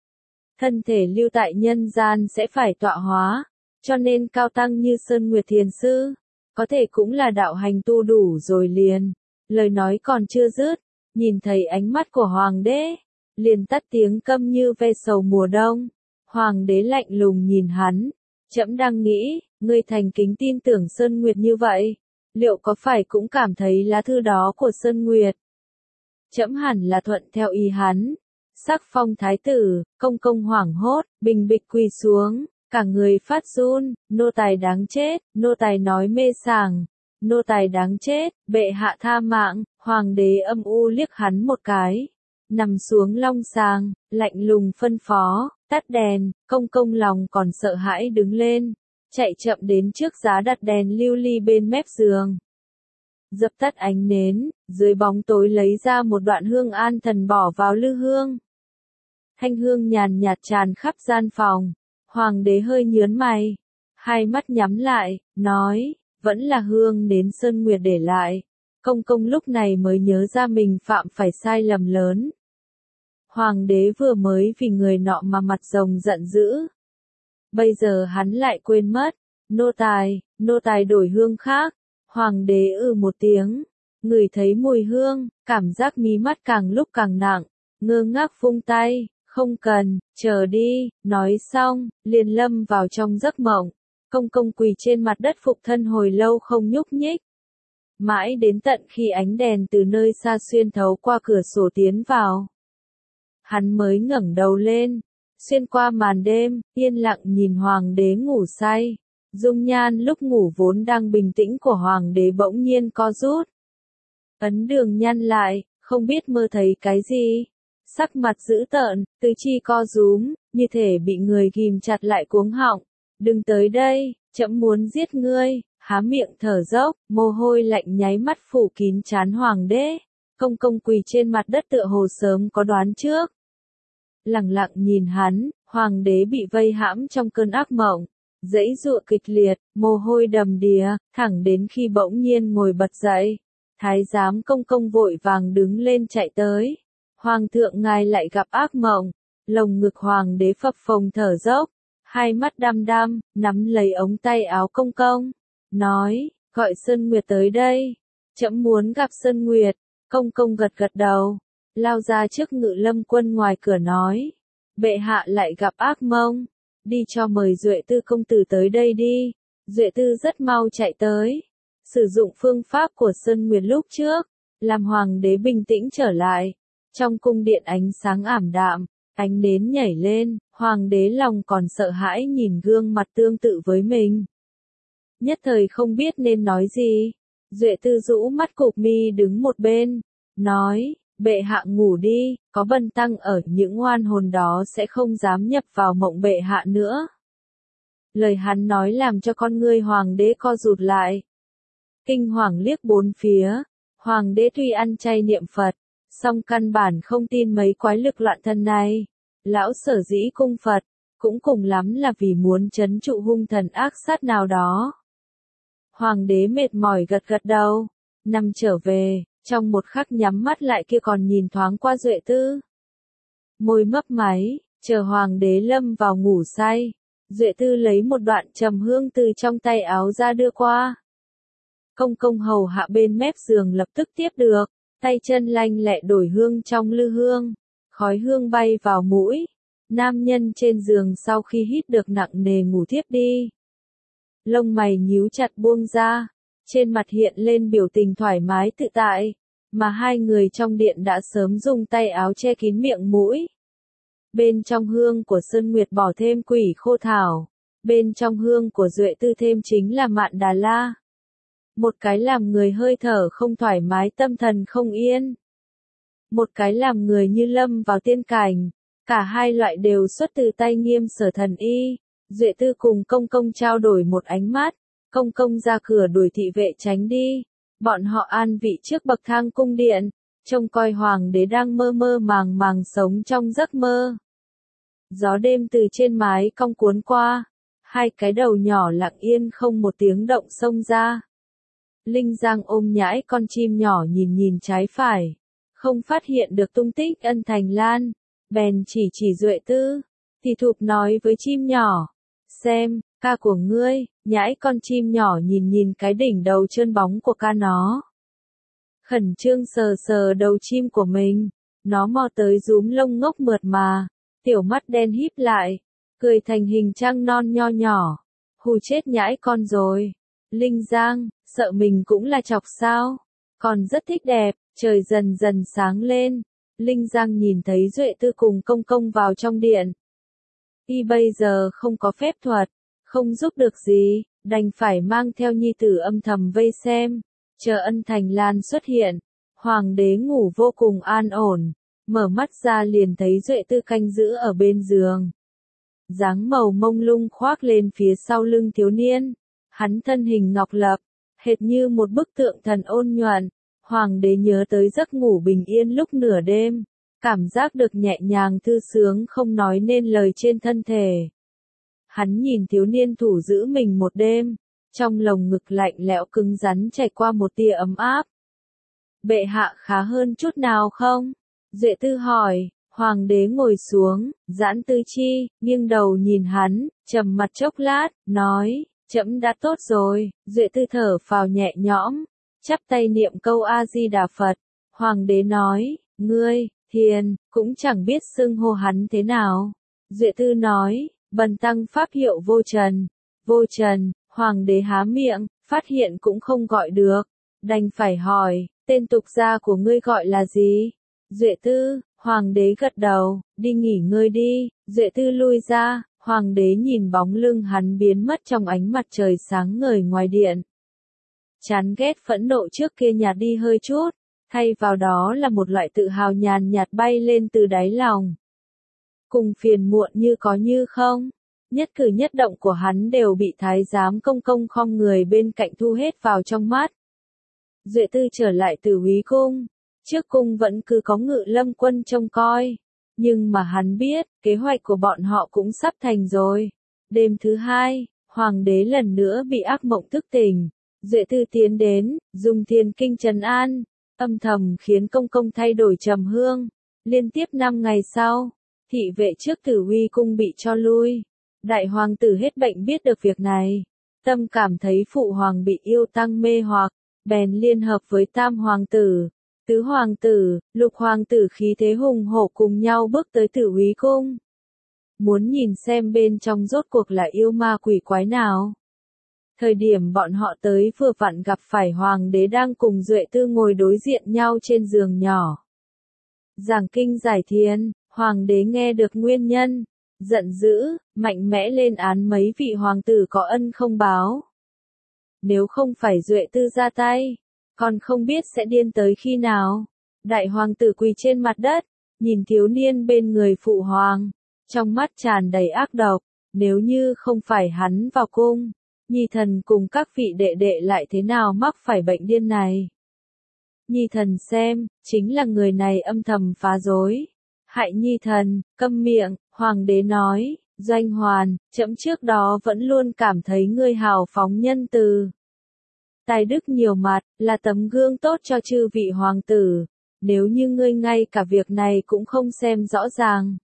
Thân thể lưu tại nhân gian sẽ phải tọa hóa, cho nên cao tăng như Sơn Nguyệt Thiền Sư, có thể cũng là đạo hành tu đủ rồi liền. Lời nói còn chưa dứt, nhìn thấy ánh mắt của hoàng đế, liền tắt tiếng câm như ve sầu mùa đông. Hoàng đế lạnh lùng nhìn hắn, trẫm đang nghĩ, ngươi thành kính tin tưởng Sơn Nguyệt như vậy, liệu có phải cũng cảm thấy lá thư đó của Sơn Nguyệt? Trẫm hẳn là thuận theo ý hắn. Sắc phong thái tử, công công hoảng hốt, bình bịch quỳ xuống, cả người phát run, nô tài đáng chết, nô tài nói mê sảng, nô tài đáng chết, bệ hạ tha mạng. Hoàng đế âm u liếc hắn một cái, nằm xuống long sàng, lạnh lùng phân phó, tắt đèn. Công công lòng còn sợ hãi đứng lên, chạy chậm đến trước giá đặt đèn lưu ly bên mép giường. Dập tắt ánh nến, dưới bóng tối lấy ra một đoạn hương an thần bỏ vào lư hương. Thanh hương nhàn nhạt tràn khắp gian phòng, hoàng đế hơi nhướng mày, hai mắt nhắm lại, nói, vẫn là hương nến Sơn Nguyệt để lại. Công công lúc này mới nhớ ra mình phạm phải sai lầm lớn. Hoàng đế vừa mới vì người nọ mà mặt rồng giận dữ. Bây giờ hắn lại quên mất, nô tài, nô tài đổi hương khác. Hoàng đế ừ một tiếng, ngửi thấy mùi hương, cảm giác mí mắt càng lúc càng nặng, ngơ ngác vung tay, không cần, chờ đi, nói xong, liền lâm vào trong giấc mộng. Công công quỳ trên mặt đất phục thân hồi lâu không nhúc nhích. Mãi đến tận khi ánh đèn từ nơi xa xuyên thấu qua cửa sổ tiến vào. hắn mới ngẩng đầu lên, xuyên qua màn đêm, yên lặng nhìn hoàng đế ngủ say. Dung nhan lúc ngủ vốn đang bình tĩnh của hoàng đế bỗng nhiên co rút. Ấn Đường nhăn lại, không biết mơ thấy cái gì. Sắc mặt dữ tợn, tứ chi co rúm, như thể bị người ghim chặt lại cuống họng. Đừng tới đây, trẫm muốn giết ngươi, há miệng thở dốc, mồ hôi lạnh nháy mắt phủ kín trán hoàng đế. Công công quỳ trên mặt đất tựa hồ sớm có đoán trước. Lặng lặng nhìn hắn, hoàng đế bị vây hãm trong cơn ác mộng. Giãy giụa kịch liệt, mồ hôi đầm đìa, thẳng đến khi bỗng nhiên ngồi bật dậy. Thái giám công công vội vàng đứng lên chạy tới. Hoàng thượng ngài lại gặp ác mộng. Lồng ngực hoàng đế phập phồng thở dốc, hai mắt đăm đăm, nắm lấy ống tay áo công công. Nói, gọi Sơn Nguyệt tới đây. Trẫm muốn gặp Sơn Nguyệt. Công công gật gật đầu, lao ra trước Ngự Lâm quân ngoài cửa nói. Bệ hạ lại gặp ác mộng. Đi cho mời Duệ Tư công tử tới đây đi. Duệ Tư rất mau chạy tới. Sử dụng phương pháp của Sơn Nguyệt lúc trước, làm hoàng đế bình tĩnh trở lại. Trong cung điện ánh sáng ảm đạm, ánh nến nhảy lên, hoàng đế lòng còn sợ hãi nhìn gương mặt tương tự với mình. Nhất thời không biết nên nói gì. Duệ Tư rũ mắt cụp mi đứng một bên, nói, bệ hạ ngủ đi, có bần tăng ở những oan hồn đó sẽ không dám nhập vào mộng bệ hạ nữa. Lời hắn nói làm cho con ngươi hoàng đế co rụt lại. Kinh hoàng liếc bốn phía, hoàng đế tuy ăn chay niệm Phật, song căn bản không tin mấy quái lực loạn thân này. Lão sở dĩ cung Phật, cũng cùng lắm là vì muốn trấn trụ hung thần ác sát nào đó. Hoàng đế mệt mỏi gật gật đầu, nằm trở về, trong một khắc nhắm mắt lại kia còn nhìn thoáng qua Duệ Tư. Môi mấp máy, chờ hoàng đế lâm vào ngủ say. Duệ Tư lấy một đoạn trầm hương từ trong tay áo ra đưa qua. Công công hầu hạ bên mép giường lập tức tiếp được, tay chân lanh lẹ đổi hương trong lư hương. Khói hương bay vào mũi. Nam nhân trên giường sau khi hít được nặng nề ngủ thiếp đi. Lông mày nhíu chặt buông ra, trên mặt hiện lên biểu tình thoải mái tự tại, mà hai người trong điện đã sớm dùng tay áo che kín miệng mũi. Bên trong hương của Sơn Nguyệt bỏ thêm quỷ khô thảo, bên trong hương của Duệ Tư thêm chính là mạn đà la. Một cái làm người hơi thở không thoải mái tâm thần không yên. Một cái làm người như lâm vào tiên cảnh, cả hai loại đều xuất từ tay Nghiêm Sở Thần Y. Duệ Tư cùng công công trao đổi một ánh mắt, công công ra cửa đuổi thị vệ tránh đi. Bọn họ an vị trước bậc thang cung điện, trông coi hoàng đế đang mơ mơ màng màng sống trong giấc mơ. Gió đêm từ trên mái cong cuốn qua, hai cái đầu nhỏ lặng yên không một tiếng động xông ra. Linh Giang ôm nhãi con chim nhỏ nhìn nhìn trái phải, không phát hiện được tung tích Ân Thành Lan, bèn chỉ chỉ Duệ Tư, thì thụp nói với chim nhỏ, xem, ca của ngươi. Nhãi con chim nhỏ nhìn nhìn cái đỉnh đầu trơn bóng của ca nó. Khẩn trương sờ sờ đầu chim của mình, nó mò tới rúm lông ngốc mượt mà, tiểu mắt đen híp lại, cười thành hình trăng non nho nhỏ. Hù chết nhãi con rồi. Linh Giang, sợ mình cũng là chọc sao? Còn rất thích đẹp, trời dần dần sáng lên. Linh Giang nhìn thấy Duệ Tư cùng công công vào trong điện. Y bây giờ không có phép thuật, không giúp được gì, đành phải mang theo nhi tử âm thầm vây xem. Chờ Ân Thành Lan xuất hiện, hoàng đế ngủ vô cùng an ổn, mở mắt ra liền thấy Duệ Tư canh giữ ở bên giường. Dáng màu mông lung khoác lên phía sau lưng thiếu niên, hắn thân hình ngọc lập, hệt như một bức tượng thần ôn nhuận. Hoàng đế nhớ tới giấc ngủ bình yên lúc nửa đêm, cảm giác được nhẹ nhàng thư sướng không nói nên lời trên thân thể. Hắn nhìn thiếu niên thủ giữ mình một đêm, trong lồng ngực lạnh lẽo cứng rắn chảy qua một tia ấm áp. Bệ hạ khá hơn chút nào không? Duệ Tư hỏi. Hoàng đế ngồi xuống, giãn tư chi, nghiêng đầu nhìn hắn, trầm mặt chốc lát, nói, trẫm đã tốt rồi. Duệ Tư thở phào nhẹ nhõm, chắp tay niệm câu A-di-đà Phật. Hoàng đế nói, ngươi, Thiền, cũng chẳng biết xưng hô hắn thế nào. Duệ Tư nói, bần tăng pháp hiệu Vô Trần. Vô Trần. Hoàng đế há miệng, phát hiện cũng không gọi được, đành phải hỏi, tên tục gia của ngươi gọi là gì? Duệ Tư. Hoàng đế gật đầu, đi nghỉ ngơi đi, Duệ Tư lui ra, hoàng đế nhìn bóng lưng hắn biến mất trong ánh mặt trời sáng ngời ngoài điện. Chán ghét phẫn nộ trước kia nhạt đi hơi chút, thay vào đó là một loại tự hào nhàn nhạt bay lên từ đáy lòng. Cùng phiền muộn như có như không, nhất cử nhất động của hắn đều bị thái giám công công khom người bên cạnh thu hết vào trong mắt. Duệ Tư trở lại Tử Úy cung, trước cung vẫn cứ có Ngự Lâm quân trông coi, nhưng mà hắn biết, kế hoạch của bọn họ cũng sắp thành rồi. Đêm thứ hai, hoàng đế lần nữa bị ác mộng thức tỉnh, Duệ Tư tiến đến, dùng thiên kinh trấn an, âm thầm khiến công công thay đổi trầm hương. Liên tiếp năm ngày sau, thị vệ trước Tử Uy cung bị cho lui. Đại hoàng tử hết bệnh biết được việc này, tâm cảm thấy phụ hoàng bị yêu tăng mê hoặc, bèn liên hợp với tam hoàng tử, tứ hoàng tử, lục hoàng tử khí thế hùng hổ cùng nhau bước tới Tử Úy cung. Muốn nhìn xem bên trong rốt cuộc là yêu ma quỷ quái nào. Thời điểm bọn họ tới vừa vặn gặp phải hoàng đế đang cùng Duệ Tư ngồi đối diện nhau trên giường nhỏ. Giảng kinh giải thiên, hoàng đế nghe được nguyên nhân, giận dữ, mạnh mẽ lên án mấy vị hoàng tử có ân không báo. Nếu không phải Duệ Tư ra tay, còn không biết sẽ điên tới khi nào. Đại hoàng tử quỳ trên mặt đất, nhìn thiếu niên bên người phụ hoàng, trong mắt tràn đầy ác độc, nếu như không phải hắn vào cung, Nhi thần cùng các vị đệ đệ lại thế nào mắc phải bệnh điên này. Nhi thần xem, chính là người này âm thầm phá rối. Hại Nhi thần, câm miệng, hoàng đế nói, Doanh Hoàn, trẫm trước đó vẫn luôn cảm thấy ngươi hào phóng nhân từ. Tài đức nhiều mặt, là tấm gương tốt cho chư vị hoàng tử, nếu như ngươi ngay cả việc này cũng không xem rõ ràng.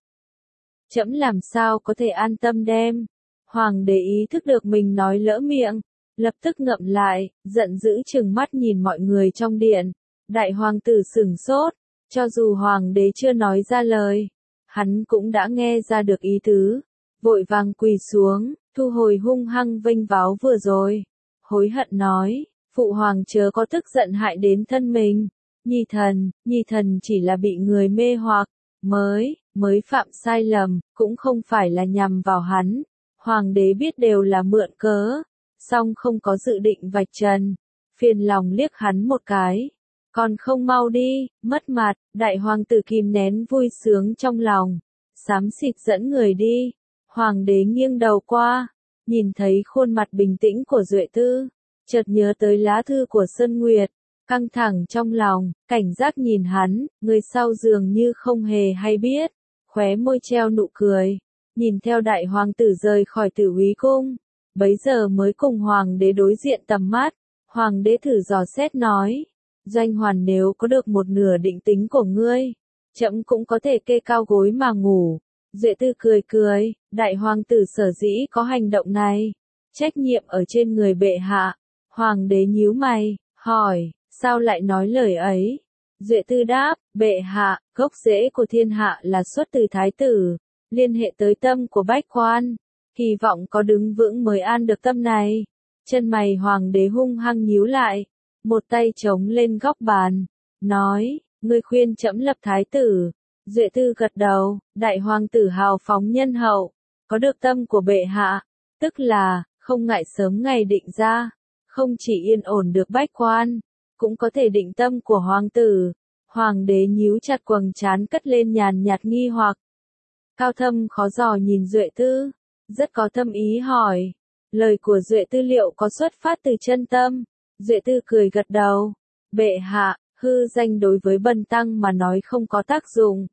Trẫm làm sao có thể an tâm đem. Hoàng đế ý thức được mình nói lỡ miệng, lập tức ngậm lại, giận dữ trừng mắt nhìn mọi người trong điện. Đại hoàng tử sửng sốt, cho dù hoàng đế chưa nói ra lời, hắn cũng đã nghe ra được ý tứ, vội vàng quỳ xuống, thu hồi hung hăng vênh váo vừa rồi, hối hận nói, phụ hoàng chớ có tức giận hại đến thân mình, Nhi thần, Nhi thần chỉ là bị người mê hoặc, mới, mới phạm sai lầm, cũng không phải là nhằm vào hắn. Hoàng đế biết đều là mượn cớ, song không có dự định vạch trần, phiền lòng liếc hắn một cái. Còn không mau đi, mất mặt, đại hoàng tử kìm nén vui sướng trong lòng, xám xịt dẫn người đi. Hoàng đế nghiêng đầu qua, nhìn thấy khuôn mặt bình tĩnh của Duệ Tư, chợt nhớ tới lá thư của Sơn Nguyệt, căng thẳng trong lòng, cảnh giác nhìn hắn, người sau dường như không hề hay biết, khóe môi treo nụ cười, nhìn theo đại hoàng tử rời khỏi Tử Úy cung, bấy giờ mới cùng hoàng đế đối diện tầm mắt. Hoàng đế thử dò xét nói, Doanh Hoàn nếu có được một nửa định tính của ngươi, trẫm cũng có thể kê cao gối mà ngủ. Duệ Tư cười cười, đại hoàng tử sở dĩ có hành động này, trách nhiệm ở trên người bệ hạ. Hoàng đế nhíu mày, hỏi, sao lại nói lời ấy? Duệ Tư đáp, bệ hạ, gốc rễ của thiên hạ là xuất từ thái tử, liên hệ tới tâm của bách quan, hy vọng có đứng vững mới an được tâm này. Chân mày hoàng đế hung hăng nhíu lại, một tay chống lên góc bàn, nói, ngươi khuyên trẫm lập thái tử. Duệ Tư gật đầu, đại hoàng tử hào phóng nhân hậu, có được tâm của bệ hạ, tức là, không ngại sớm ngày định ra, không chỉ yên ổn được bách quan, cũng có thể định tâm của hoàng tử. Hoàng đế nhíu chặt quầng trán cất lên nhàn nhạt nghi hoặc. Cao thâm khó dò nhìn Duệ Tư, rất có thâm ý hỏi, lời của Duệ Tư liệu có xuất phát từ chân tâm? Duệ Tư cười gật đầu, bệ hạ, hư danh đối với bần tăng mà nói không có tác dụng.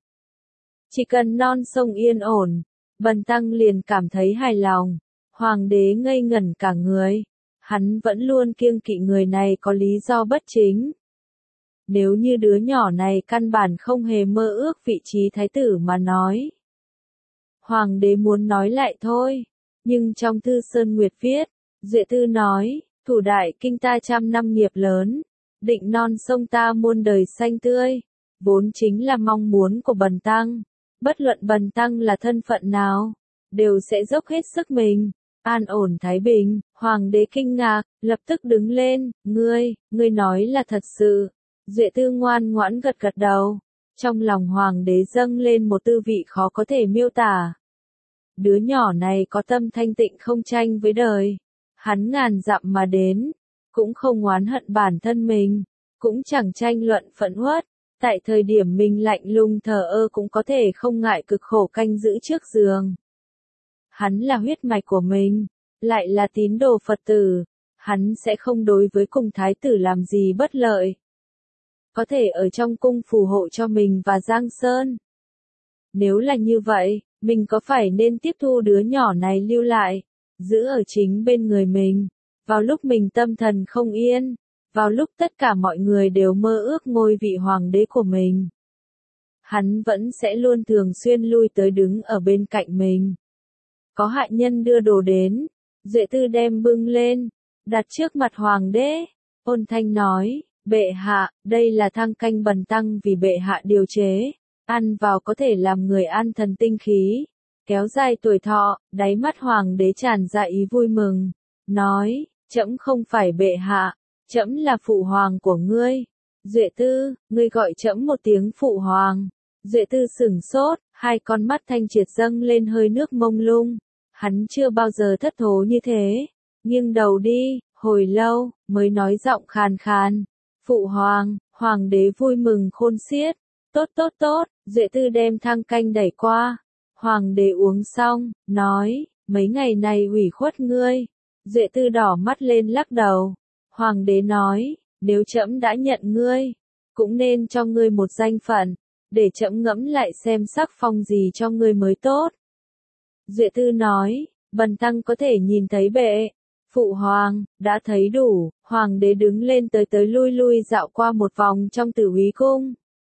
Chỉ cần non sông yên ổn, bần tăng liền cảm thấy hài lòng. Hoàng đế ngây ngẩn cả người, hắn vẫn luôn kiêng kỵ người này có lý do bất chính. Nếu như đứa nhỏ này căn bản không hề mơ ước vị trí thái tử mà nói. Hoàng đế muốn nói lại thôi, nhưng trong thư Sơn Nguyệt viết, Duệ Tư nói, thủ đại kinh ta trăm năm nghiệp lớn, định non sông ta muôn đời xanh tươi, vốn chính là mong muốn của bần tăng. Bất luận bần tăng là thân phận nào, đều sẽ dốc hết sức mình, an ổn thái bình. Hoàng đế kinh ngạc, lập tức đứng lên, ngươi, ngươi nói là thật sự. Duệ Tư ngoan ngoãn gật gật đầu, Trong lòng hoàng đế dâng lên một tư vị khó có thể miêu tả. Đứa nhỏ này có tâm thanh tịnh không tranh với đời. Hắn ngàn dặm mà đến, cũng không oán hận bản thân mình, cũng chẳng tranh luận phẫn uất. Tại thời điểm mình lạnh lùng thờ ơ cũng có thể không ngại cực khổ canh giữ trước giường. Hắn là huyết mạch của mình, lại là tín đồ Phật tử, hắn sẽ không đối với cùng thái tử làm gì bất lợi. Có thể ở trong cung phù hộ cho mình và Giang Sơn. Nếu là như vậy, mình có phải nên tiếp thu đứa nhỏ này lưu lại, giữ ở chính bên người mình, vào lúc mình tâm thần không yên, vào lúc tất cả mọi người đều mơ ước ngôi vị hoàng đế của mình. Hắn vẫn sẽ luôn thường xuyên lui tới đứng ở bên cạnh mình. Có hạ nhân đưa đồ đến, Duệ Tư đem bưng lên, đặt trước mặt hoàng đế, ôn thanh nói, bệ hạ, đây là thang canh bần tăng vì bệ hạ điều chế, ăn vào có thể làm người an thần tinh khí, kéo dài tuổi thọ. Đáy mắt hoàng đế tràn ra ý vui mừng, nói, trẫm không phải bệ hạ, trẫm là phụ hoàng của ngươi. Duệ Tư, ngươi gọi trẫm một tiếng phụ hoàng. Duệ Tư sửng sốt, hai con mắt thanh triệt dâng lên hơi nước mông lung. Hắn chưa bao giờ thất thố như thế. Nghiêng đầu đi, hồi lâu, mới nói giọng khàn khàn. Phụ hoàng, hoàng đế vui mừng khôn xiết. Tốt tốt tốt, Duệ Tư đem thang canh đẩy qua. Hoàng đế uống xong, nói, mấy ngày này ủy khuất ngươi. Duệ Tư đỏ mắt lên lắc đầu. Hoàng đế nói, nếu trẫm đã nhận ngươi, cũng nên cho ngươi một danh phận, để trẫm ngẫm lại xem sắc phong gì cho ngươi mới tốt. Duệ Tư nói, bần tăng có thể nhìn thấy bệ. Phụ hoàng, đã thấy đủ. Hoàng đế đứng lên tới tới lui lui dạo qua một vòng trong Tử Úy cung.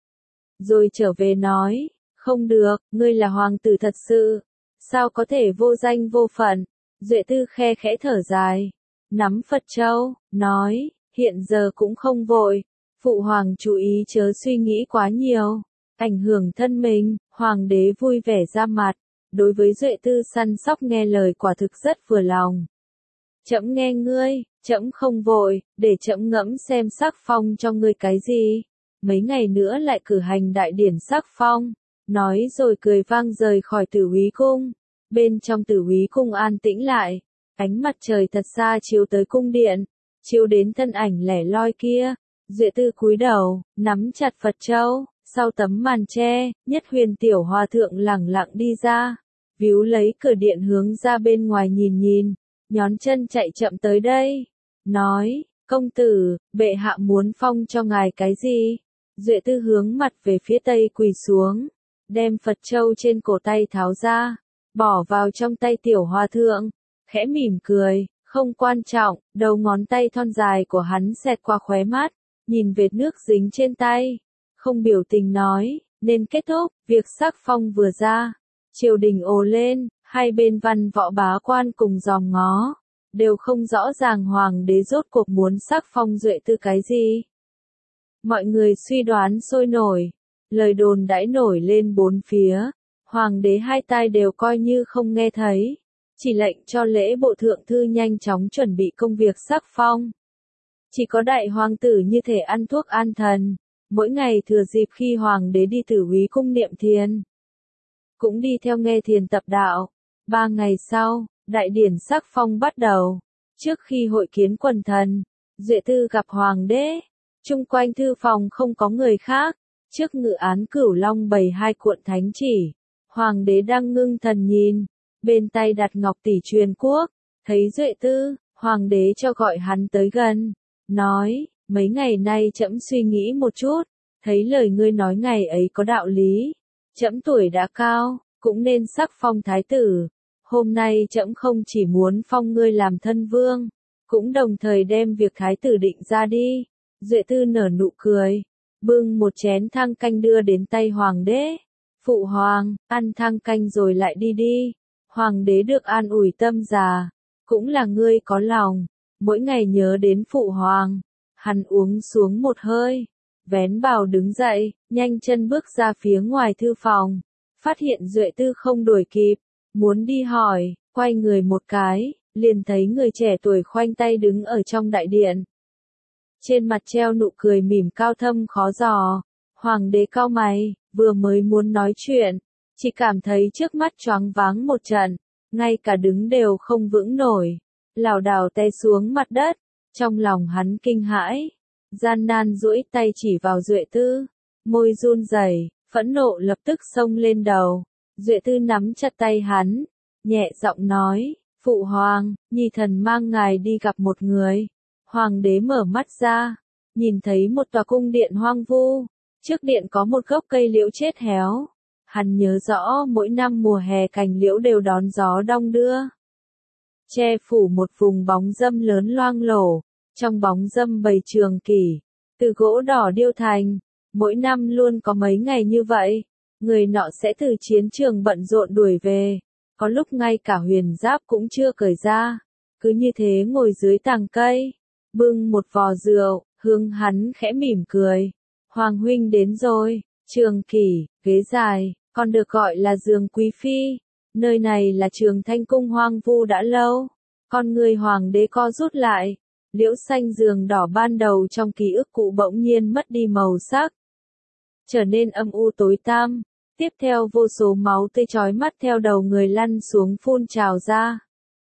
Rồi trở về nói, không được, ngươi là hoàng tử thật sự. Sao có thể vô danh vô phận? Duệ Tư khe khẽ thở dài, nắm Phật châu, nói, hiện giờ cũng không vội. Phụ hoàng chú ý chớ suy nghĩ quá nhiều, ảnh hưởng thân mình. Hoàng đế vui vẻ ra mặt, đối với Duệ Tư săn sóc nghe lời quả thực rất vừa lòng. Trẫm nghe ngươi, trẫm không vội, để trẫm ngẫm xem sắc phong cho ngươi cái gì. Mấy ngày nữa lại cử hành đại điển sắc phong. Nói rồi cười vang rời khỏi Tử Úy cung. Bên trong Tử Úy cung an tĩnh lại, ánh mặt trời thật xa chiếu tới cung điện, chiếu đến thân ảnh lẻ loi kia. Duệ Tư cúi đầu, nắm chặt Phật châu, sau tấm màn tre, Nhất Huyền tiểu hòa thượng lẳng lặng đi ra, víu lấy cửa điện hướng ra bên ngoài nhìn nhìn, nhón chân chạy chậm tới đây, nói, công tử, bệ hạ muốn phong cho ngài cái gì? Duệ Tư hướng mặt về phía tây quỳ xuống, đem Phật châu trên cổ tay tháo ra, bỏ vào trong tay tiểu hòa thượng, khẽ mỉm cười, không quan trọng. Đầu ngón tay thon dài của hắn xẹt qua khóe mắt, nhìn vệt nước dính trên tay, không biểu tình nói, nên kết thúc. Việc sắc phong vừa ra, triều đình ồ lên, hai bên văn võ bá quan cùng dòm ngó, đều không rõ ràng hoàng đế rốt cuộc muốn sắc phong Duệ Tư cái gì. Mọi người suy đoán sôi nổi, lời đồn đãi nổi lên bốn phía, hoàng đế hai tai đều coi như không nghe thấy, chỉ lệnh cho lễ bộ thượng thư nhanh chóng chuẩn bị công việc sắc phong. Chỉ có đại hoàng tử như thể ăn thuốc an thần, mỗi ngày thừa dịp khi hoàng đế đi Tử Úy cung niệm thiền, cũng đi theo nghe thiền tập đạo. Ba ngày sau, đại điển sắc phong bắt đầu. Trước khi hội kiến quần thần, Duệ Tư gặp hoàng đế. Chung quanh thư phòng không có người khác, trước ngự án Cửu Long bày hai cuộn thánh chỉ. Hoàng đế đang ngưng thần nhìn, bên tay đặt ngọc tỷ truyền quốc. Thấy Duệ Tư, hoàng đế cho gọi hắn tới gần, nói, mấy ngày nay trẫm suy nghĩ một chút, thấy lời ngươi nói ngày ấy có đạo lý. Trẫm tuổi đã cao, cũng nên sắc phong thái tử. Hôm nay trẫm không chỉ muốn phong ngươi làm thân vương, cũng đồng thời đem việc thái tử định ra đi. Duệ Tư nở nụ cười, bưng một chén thang canh đưa đến tay hoàng đế. Phụ hoàng, ăn thang canh rồi lại đi đi. Hoàng đế được an ủi tâm già, cũng là ngươi có lòng, mỗi ngày nhớ đến phụ hoàng. Hắn uống xuống một hơi, vén bào đứng dậy, nhanh chân bước ra phía ngoài thư phòng, phát hiện Duệ Tư không đuổi kịp, muốn đi hỏi, quay người một cái, liền thấy người trẻ tuổi khoanh tay đứng ở trong đại điện. Trên mặt treo nụ cười mỉm cao thâm khó dò. Hoàng đế cau mày, vừa mới muốn nói chuyện, chỉ cảm thấy trước mắt choáng váng một trận, ngay cả đứng đều không vững nổi, lảo đảo té xuống mặt đất, trong lòng hắn kinh hãi, gian nan duỗi tay chỉ vào Duệ Tư, môi run rẩy, phẫn nộ lập tức xông lên đầu. Duệ Tư nắm chặt tay hắn, nhẹ giọng nói, phụ hoàng, nhi thần mang ngài đi gặp một người. Hoàng đế mở mắt ra, nhìn thấy một tòa cung điện hoang vu, trước điện có một gốc cây liễu chết héo. Hắn nhớ rõ mỗi năm mùa hè cành liễu đều đón gió đong đưa, che phủ một vùng bóng râm lớn loang lổ, trong bóng râm bầy trường kỷ, từ gỗ đỏ điêu thành, mỗi năm luôn có mấy ngày như vậy, người nọ sẽ từ chiến trường bận rộn đuổi về, có lúc ngay cả huyền giáp cũng chưa cởi ra, cứ như thế ngồi dưới tàng cây, bưng một vò rượu, hướng hắn khẽ mỉm cười. Hoàng huynh đến rồi, trường kỷ, ghế dài, còn được gọi là giường quý phi, nơi này là Trường Thanh cung hoang vu đã lâu. Con người hoàng đế co rút lại, liễu xanh giường đỏ ban đầu trong ký ức cụ bỗng nhiên mất đi màu sắc, trở nên âm u tối tăm, tiếp theo vô số máu tươi chói mắt theo đầu người lăn xuống phun trào ra,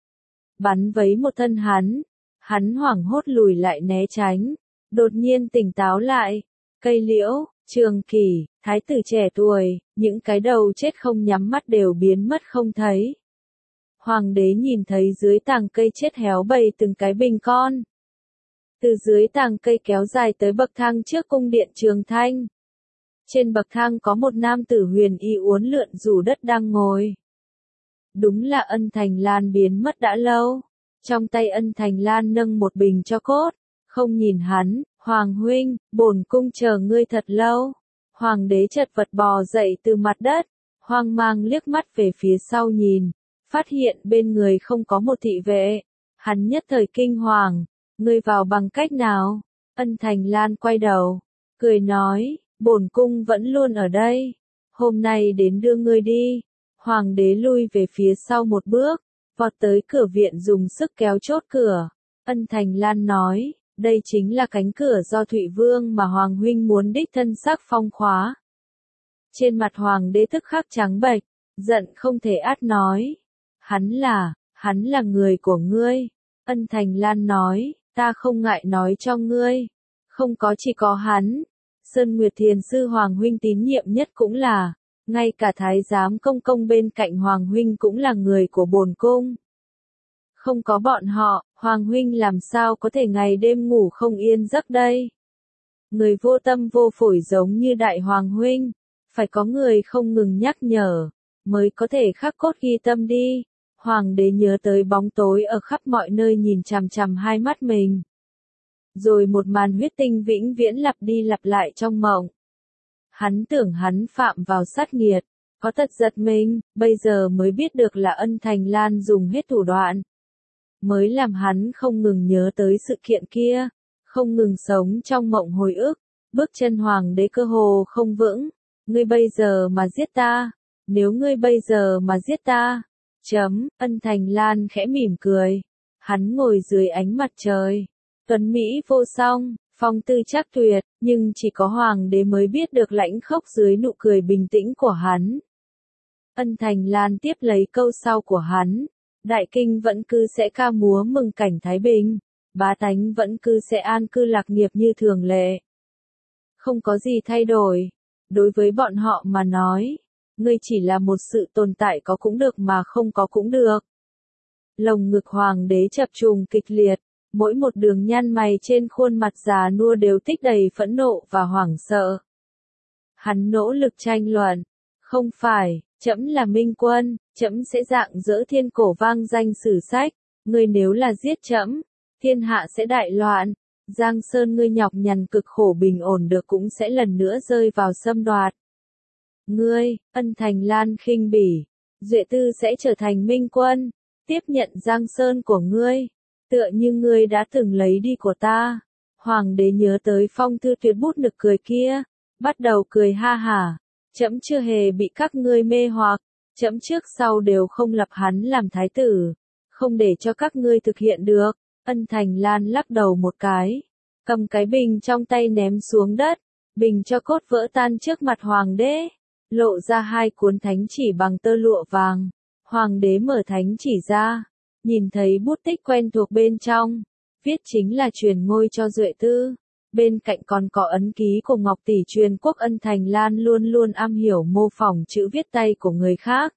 bắn vấy một thân hắn, hắn hoảng hốt lùi lại né tránh, đột nhiên tỉnh táo lại, cây liễu, trường kỷ, thái tử trẻ tuổi, những cái đầu chết không nhắm mắt đều biến mất không thấy. Hoàng đế nhìn thấy dưới tàng cây chết héo bầy từng cái bình con. Từ dưới tàng cây kéo dài tới bậc thang trước cung điện Trường Thanh. Trên bậc thang có một nam tử huyền y uốn lượn rủ đất đang ngồi. Đúng là Ân Thành Lan biến mất đã lâu. Trong tay Ân Thành Lan nâng một bình cho cốt, không nhìn hắn, Hoàng huynh, bổn cung chờ ngươi thật lâu. Hoàng đế chật vật bò dậy từ mặt đất, hoang mang liếc mắt về phía sau nhìn, phát hiện bên người không có một thị vệ. Hắn nhất thời kinh hoàng, ngươi vào bằng cách nào? Ân Thành Lan quay đầu, cười nói, bổn cung vẫn luôn ở đây, hôm nay đến đưa ngươi đi. Hoàng đế lui về phía sau một bước, vọt tới cửa viện dùng sức kéo chốt cửa. Ân Thành Lan nói, đây chính là cánh cửa do Thụy Vương mà Hoàng huynh muốn đích thân sắc phong khóa. Trên mặt Hoàng đế tức khắc trắng bệch, giận không thể át nói. Hắn là, hắn là người của ngươi. Ân Thành Lan nói, ta không ngại nói cho ngươi. Không có chỉ có hắn. Sơn Nguyệt Thiền Sư Hoàng huynh tín nhiệm nhất cũng là, ngay cả Thái giám công công bên cạnh Hoàng huynh cũng là người của bổn cung. Không có bọn họ, Hoàng huynh làm sao có thể ngày đêm ngủ không yên giấc đây? Người vô tâm vô phổi giống như Đại Hoàng huynh, phải có người không ngừng nhắc nhở, mới có thể khắc cốt ghi tâm đi. Hoàng đế nhớ tới bóng tối ở khắp mọi nơi nhìn chằm chằm hai mắt mình. Rồi một màn huyết tinh vĩnh viễn lặp đi lặp lại trong mộng. Hắn tưởng hắn phạm vào sát nghiệt, có thật giật mình, bây giờ mới biết được là Ân Thành Lan dùng hết thủ đoạn. Mới làm hắn không ngừng nhớ tới sự kiện kia, không ngừng sống trong mộng hồi ức, bước chân hoàng đế cơ hồ không vững. Ngươi bây giờ mà giết ta, nếu ngươi bây giờ mà giết ta, chấm, Ân Thành Lan khẽ mỉm cười. Hắn ngồi dưới ánh mặt trời, tuấn Mỹ vô song, phong tư chắc tuyệt, nhưng chỉ có hoàng đế mới biết được lãnh khốc dưới nụ cười bình tĩnh của hắn. Ân Thành Lan tiếp lấy câu sau của hắn. Đại kinh vẫn cứ sẽ ca múa mừng cảnh Thái Bình, bá tánh vẫn cứ sẽ an cư lạc nghiệp như thường lệ. Không có gì thay đổi. Đối với bọn họ mà nói, ngươi chỉ là một sự tồn tại có cũng được mà không có cũng được. Lồng ngực hoàng đế chập trùng kịch liệt, mỗi một đường nhăn mày trên khuôn mặt già nua đều tích đầy phẫn nộ và hoảng sợ. Hắn nỗ lực tranh luận, không phải, trẫm là minh quân, trẫm sẽ rạng rỡ thiên cổ vang danh sử sách, ngươi nếu là giết trẫm, thiên hạ sẽ đại loạn, Giang Sơn ngươi nhọc nhằn cực khổ bình ổn được cũng sẽ lần nữa rơi vào xâm đoạt. Ngươi, Ân Thành Lan khinh bỉ, Duệ Tư sẽ trở thành minh quân, tiếp nhận Giang Sơn của ngươi, tựa như ngươi đã từng lấy đi của ta. Hoàng đế nhớ tới phong thư tuyệt bút nực cười kia, bắt đầu cười ha hả. Trẫm chưa hề bị các ngươi mê hoặc, trẫm trước sau đều không lập hắn làm thái tử, không để cho các ngươi thực hiện được. Ân Thành Lan lắc đầu một cái, cầm cái bình trong tay ném xuống đất, Bình cho cốt vỡ tan trước mặt hoàng đế, lộ ra hai cuốn thánh chỉ bằng tơ lụa vàng. Hoàng đế mở thánh chỉ ra, nhìn thấy bút tích quen thuộc bên trong, viết chính là truyền ngôi cho Duệ Tư. Bên cạnh còn có ấn ký của Ngọc Tỷ truyền quốc. Ân Thành Lan luôn luôn am hiểu mô phỏng chữ viết tay của người khác.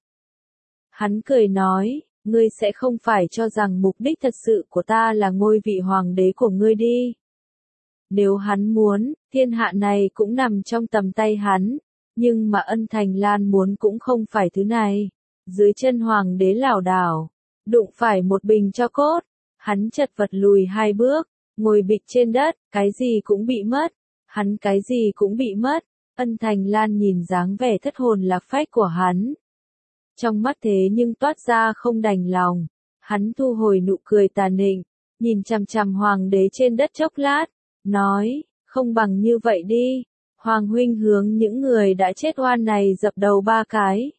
Hắn cười nói, ngươi sẽ không phải cho rằng mục đích thật sự của ta là ngôi vị hoàng đế của ngươi đi. Nếu hắn muốn, thiên hạ này cũng nằm trong tầm tay hắn, nhưng mà Ân Thành Lan muốn cũng không phải thứ này. Dưới chân hoàng đế lảo đảo, đụng phải một bình tro cốt, hắn chật vật lùi hai bước, ngồi bịch trên đất, cái gì cũng bị mất, hắn cái gì cũng bị mất. Ân Thành Lan nhìn dáng vẻ thất hồn lạc phách của hắn, trong mắt thế nhưng toát ra không đành lòng. Hắn thu hồi nụ cười tà nịnh, nhìn chằm chằm hoàng đế trên đất chốc lát, nói, không bằng như vậy đi, hoàng huynh hướng những người đã chết oan này dập đầu ba cái.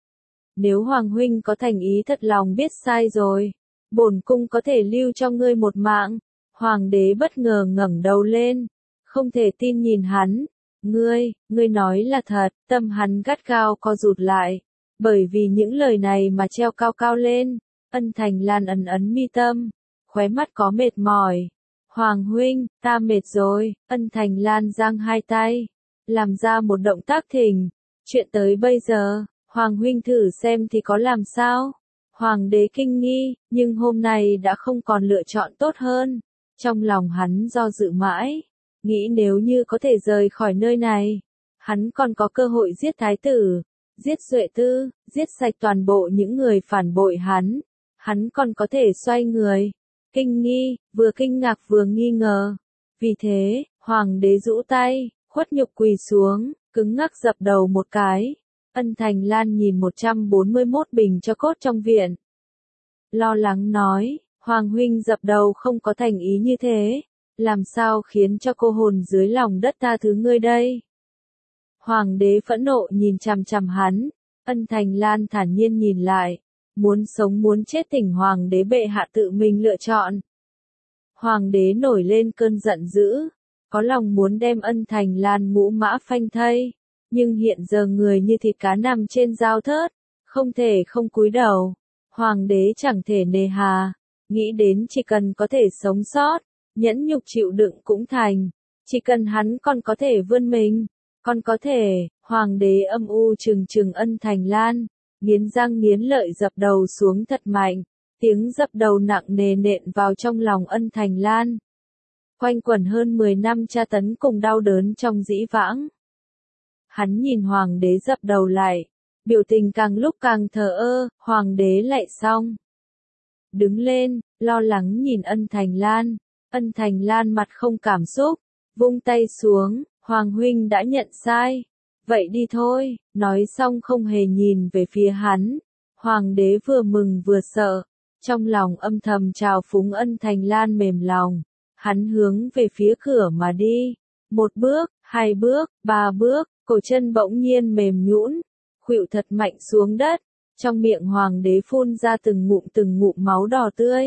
Nếu hoàng huynh có thành ý thật lòng biết sai rồi, bổn cung có thể lưu cho ngươi một mạng. Hoàng đế bất ngờ ngẩng đầu lên, không thể tin nhìn hắn. Ngươi, ngươi nói là thật. Tâm hắn gắt gao co rụt lại, bởi vì những lời này mà treo cao cao lên. Ân Thành Lan ẩn ấn mi tâm, khóe mắt có mệt mỏi. Hoàng huynh, ta mệt rồi. Ân Thành Lan giang hai tay, làm ra một động tác thình. Chuyện tới bây giờ, Hoàng huynh thử xem thì có làm sao? Hoàng đế kinh nghi, nhưng hôm nay đã không còn lựa chọn tốt hơn. Trong lòng hắn do dự mãi, nghĩ nếu như có thể rời khỏi nơi này, hắn còn có cơ hội giết thái tử, giết Duệ Tư, giết sạch toàn bộ những người phản bội hắn. Hắn còn có thể xoay người. Kinh nghi, vừa kinh ngạc vừa nghi ngờ. Vì thế, hoàng đế rũ tay, khuất nhục quỳ xuống, cứng ngắc dập đầu một cái. Ân Thành Lan nhìn một trăm bốn mươi mốt bình cho cốt trong viện, lo lắng nói, hoàng huynh dập đầu không có thành ý như thế, làm sao khiến cho cô hồn dưới lòng đất tha thứ ngươi đây? Hoàng đế phẫn nộ nhìn chằm chằm hắn. Ân Thành Lan thản nhiên nhìn lại, muốn sống muốn chết thỉnh hoàng đế bệ hạ tự mình lựa chọn. Hoàng đế nổi lên cơn giận dữ, có lòng muốn đem Ân Thành Lan ngũ mã phanh thây, nhưng hiện giờ người như thịt cá nằm trên dao thớt, không thể không cúi đầu. Hoàng đế chẳng thể nề hà, nghĩ đến chỉ cần có thể sống sót, nhẫn nhục chịu đựng cũng thành, chỉ cần hắn còn có thể vươn mình, còn có thể. Hoàng đế âm u trừng trừng Ân Thành Lan, nghiến răng nghiến lợi dập đầu xuống thật mạnh, tiếng dập đầu nặng nề nện vào trong lòng Ân Thành Lan, quanh quẩn hơn mười năm tra tấn cùng đau đớn trong dĩ vãng. Hắn nhìn hoàng đế dập đầu lại, biểu tình càng lúc càng thờ ơ. Hoàng đế lại xong, đứng lên, lo lắng nhìn Ân Thành Lan. Ân Thành Lan mặt không cảm xúc, vung tay xuống, hoàng huynh đã nhận sai, vậy đi thôi. Nói xong không hề nhìn về phía hắn. Hoàng đế vừa mừng vừa sợ, trong lòng âm thầm trào phúng Ân Thành Lan mềm lòng. Hắn hướng về phía cửa mà đi, một bước, hai bước, ba bước, cổ chân bỗng nhiên mềm nhũn, khuỵu thật mạnh xuống đất, trong miệng hoàng đế phun ra từng ngụm từng ngụm máu đỏ tươi.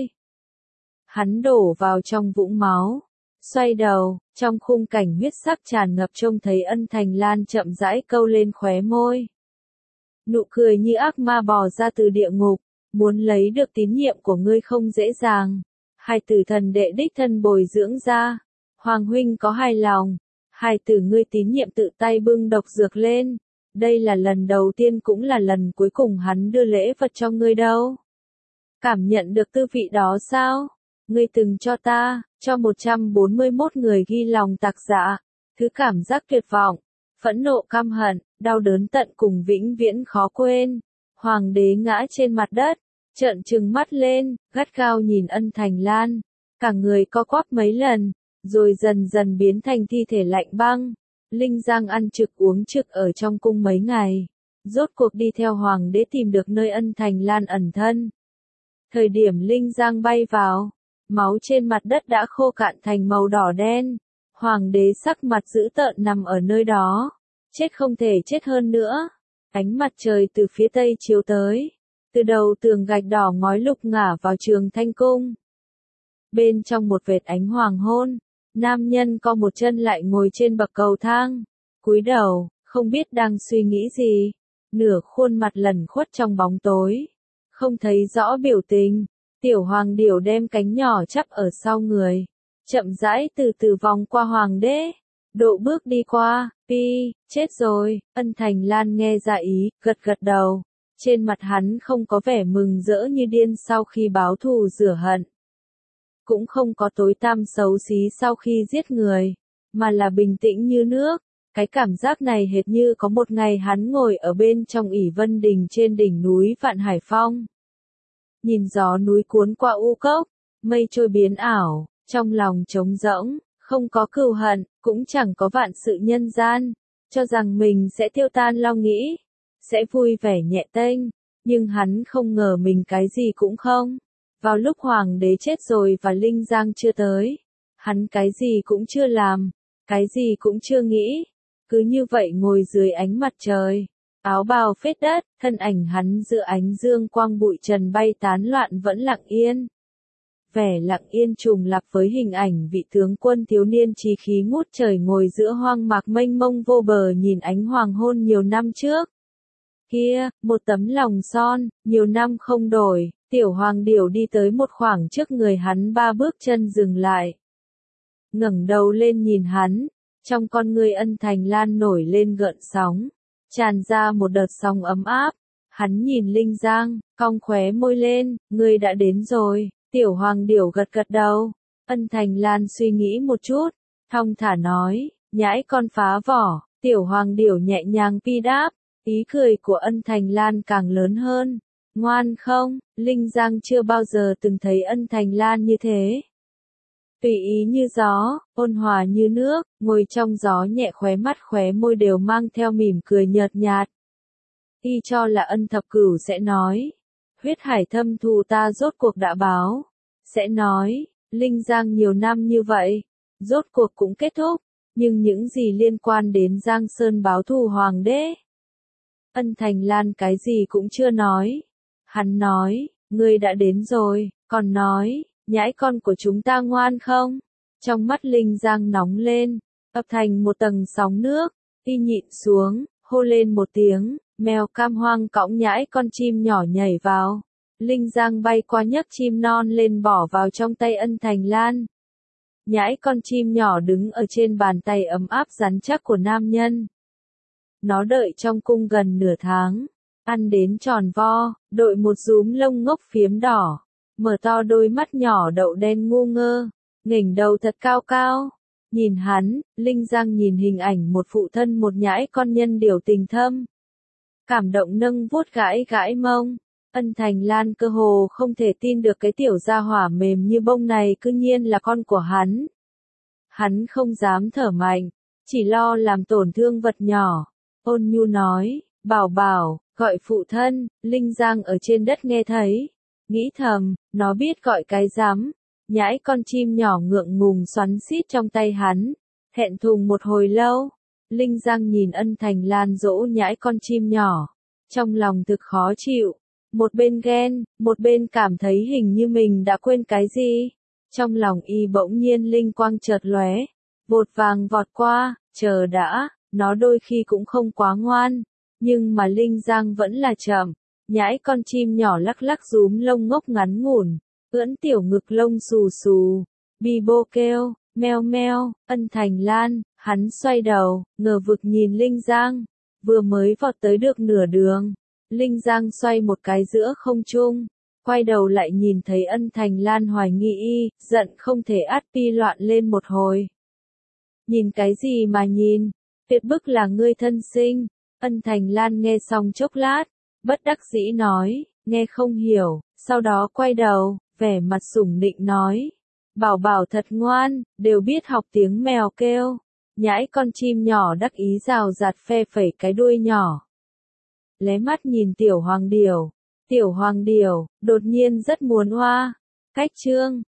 Hắn đổ vào trong vũng máu, xoay đầu, trong khung cảnh huyết sắc tràn ngập trông thấy Ân Thành Lan chậm rãi câu lên khóe môi. Nụ cười như ác ma bò ra từ địa ngục, muốn lấy được tín nhiệm của ngươi không dễ dàng. Hai tử thần đệ đích thân bồi dưỡng ra, hoàng huynh có hài lòng. Hai tử ngươi tín nhiệm tự tay bưng độc dược lên, đây là lần đầu tiên cũng là lần cuối cùng hắn đưa lễ vật cho ngươi đâu. Cảm nhận được tư vị đó sao? Ngươi từng cho ta, cho một trăm bốn mươi mốt người ghi lòng tạc dạ, thứ cảm giác tuyệt vọng, phẫn nộ căm hận, đau đớn tận cùng vĩnh viễn khó quên. Hoàng đế ngã trên mặt đất, trợn trừng mắt lên, gắt gao nhìn Ân Thành Lan, cả người co quắp mấy lần, rồi dần dần biến thành thi thể lạnh băng. Linh Giang ăn trực uống trực ở trong cung mấy ngày, rốt cuộc đi theo hoàng đế tìm được nơi Ân Thành Lan ẩn thân. Thời điểm Linh Giang bay vào, máu trên mặt đất đã khô cạn thành màu đỏ đen. Hoàng đế sắc mặt dữ tợn nằm ở nơi đó, chết không thể chết hơn nữa. Ánh mặt trời từ phía tây chiếu tới, từ đầu tường gạch đỏ ngói lục ngả vào Trường Thanh Cung. Bên trong một vệt ánh hoàng hôn, Nam nhân co một chân lại ngồi trên bậc cầu thang, cúi đầu, không biết đang suy nghĩ gì, nửa khuôn mặt lẩn khuất trong bóng tối, không thấy rõ biểu tình. Tiểu Hoàng Điểu đem cánh nhỏ chắp ở sau người, chậm rãi từ từ vòng qua Hoàng đế, độ bước đi qua. Pi, chết rồi. Ân Thành Lan nghe ra ý, gật gật đầu. Trên mặt hắn không có vẻ mừng rỡ như điên sau khi báo thù rửa hận, cũng không có tối tăm xấu xí sau khi giết người, mà là bình tĩnh như nước. Cái cảm giác này hệt như có một ngày hắn ngồi ở bên trong ỷ Vân Đình trên đỉnh núi Vạn Hải Phong, nhìn gió núi cuốn qua u cốc, mây trôi biến ảo, trong lòng trống rỗng, không có cừu hận, cũng chẳng có vạn sự nhân gian, cho rằng mình sẽ tiêu tan lo nghĩ, sẽ vui vẻ nhẹ tênh, nhưng hắn không ngờ mình cái gì cũng không. Vào lúc Hoàng đế chết rồi và Linh Giang chưa tới, hắn cái gì cũng chưa làm, cái gì cũng chưa nghĩ, cứ như vậy ngồi dưới ánh mặt trời, áo bào phết đất, thân ảnh hắn giữa ánh dương quang bụi trần bay tán loạn vẫn lặng yên. Vẻ lặng yên trùng lặp với hình ảnh vị tướng quân thiếu niên chí khí ngút trời ngồi giữa hoang mạc mênh mông vô bờ nhìn ánh hoàng hôn nhiều năm trước. Kia, một tấm lòng son, nhiều năm không đổi. Tiểu Hoàng Điểu đi tới một khoảng trước người hắn, ba bước chân dừng lại, ngẩng đầu lên nhìn hắn, trong con ngươi Ân Thành Lan nổi lên gợn sóng, tràn ra một đợt sóng ấm áp. Hắn nhìn Linh Giang, cong khóe môi lên, ngươi đã đến rồi. Tiểu Hoàng Điểu gật gật đầu. Ân Thành Lan suy nghĩ một chút, thong thả nói, nhãi con phá vỏ. Tiểu Hoàng Điểu nhẹ nhàng pi đáp, ý cười của Ân Thành Lan càng lớn hơn. Ngoan không? Linh Giang chưa bao giờ từng thấy Ân Thành Lan như thế. Tùy ý như gió, ôn hòa như nước, ngồi trong gió nhẹ, khóe mắt khóe môi đều mang theo mỉm cười nhợt nhạt. Y cho là Ân Thập Cửu sẽ nói, huyết hải thâm thù ta rốt cuộc đã báo. Sẽ nói, Linh Giang nhiều năm như vậy, rốt cuộc cũng kết thúc, nhưng những gì liên quan đến Giang Sơn báo thù Hoàng đế? Ân Thành Lan cái gì cũng chưa nói. Hắn nói, ngươi đã đến rồi, còn nói, nhãi con của chúng ta ngoan không? Trong mắt Linh Giang nóng lên, ập thành một tầng sóng nước, y nhịn xuống, hô lên một tiếng, mèo cam hoang cõng nhãi con chim nhỏ nhảy vào. Linh Giang bay qua nhấc chim non lên bỏ vào trong tay Ân Thành Lan. Nhãi con chim nhỏ đứng ở trên bàn tay ấm áp rắn chắc của nam nhân. Nó đợi trong cung gần nửa tháng, ăn đến tròn vo, đội một rúm lông ngốc phiếm đỏ, mở to đôi mắt nhỏ đậu đen ngu ngơ, nghềnh đầu thật cao cao. Nhìn hắn, Linh Giang nhìn hình ảnh một phụ thân một nhãi con nhân điều tình thâm. Cảm động nâng vuốt gãi gãi mông. Ân Thành Lan cơ hồ không thể tin được cái tiểu gia hỏa mềm như bông này cư nhiên là con của hắn. Hắn không dám thở mạnh, chỉ lo làm tổn thương vật nhỏ. Ôn nhu nói, bảo bảo, gọi phụ thân. Linh Giang ở trên đất nghe thấy, nghĩ thầm, nó biết gọi cái rắm. Nhãi con chim nhỏ ngượng ngùng xoắn xít trong tay hắn, thẹn thùng một hồi lâu. Linh Giang nhìn Ân Thành Lan dỗ nhãi con chim nhỏ, trong lòng thực khó chịu. Một bên ghen, một bên cảm thấy hình như mình đã quên cái gì. Trong lòng y bỗng nhiên linh quang chợt lóe, vội vàng vọt qua, chờ đã, nó đôi khi cũng không quá ngoan, nhưng mà Linh Giang vẫn là chậm. Nhãi con chim nhỏ lắc lắc rúm lông ngốc ngắn ngủn, ưỡn tiểu ngực lông xù xù, bi bô kêu, meo meo. Ân Thành Lan, hắn xoay đầu, ngờ vực nhìn Linh Giang, vừa mới vọt tới được nửa đường. Linh Giang xoay một cái giữa không trung, quay đầu lại nhìn thấy Ân Thành Lan hoài nghi y, giận không thể át pi loạn lên một hồi. Nhìn cái gì mà nhìn, tuyệt bức là ngươi thân sinh. Ân Thành Lan nghe xong chốc lát, bất đắc dĩ nói, nghe không hiểu, sau đó quay đầu, vẻ mặt sủng nịnh nói, bảo bảo thật ngoan, đều biết học tiếng mèo kêu. Nhãi con chim nhỏ đắc ý rào rạt phe phẩy cái đuôi nhỏ, lé mắt nhìn Tiểu Hoàng Điểu. Tiểu Hoàng Điểu, đột nhiên rất muốn oa. Cách chương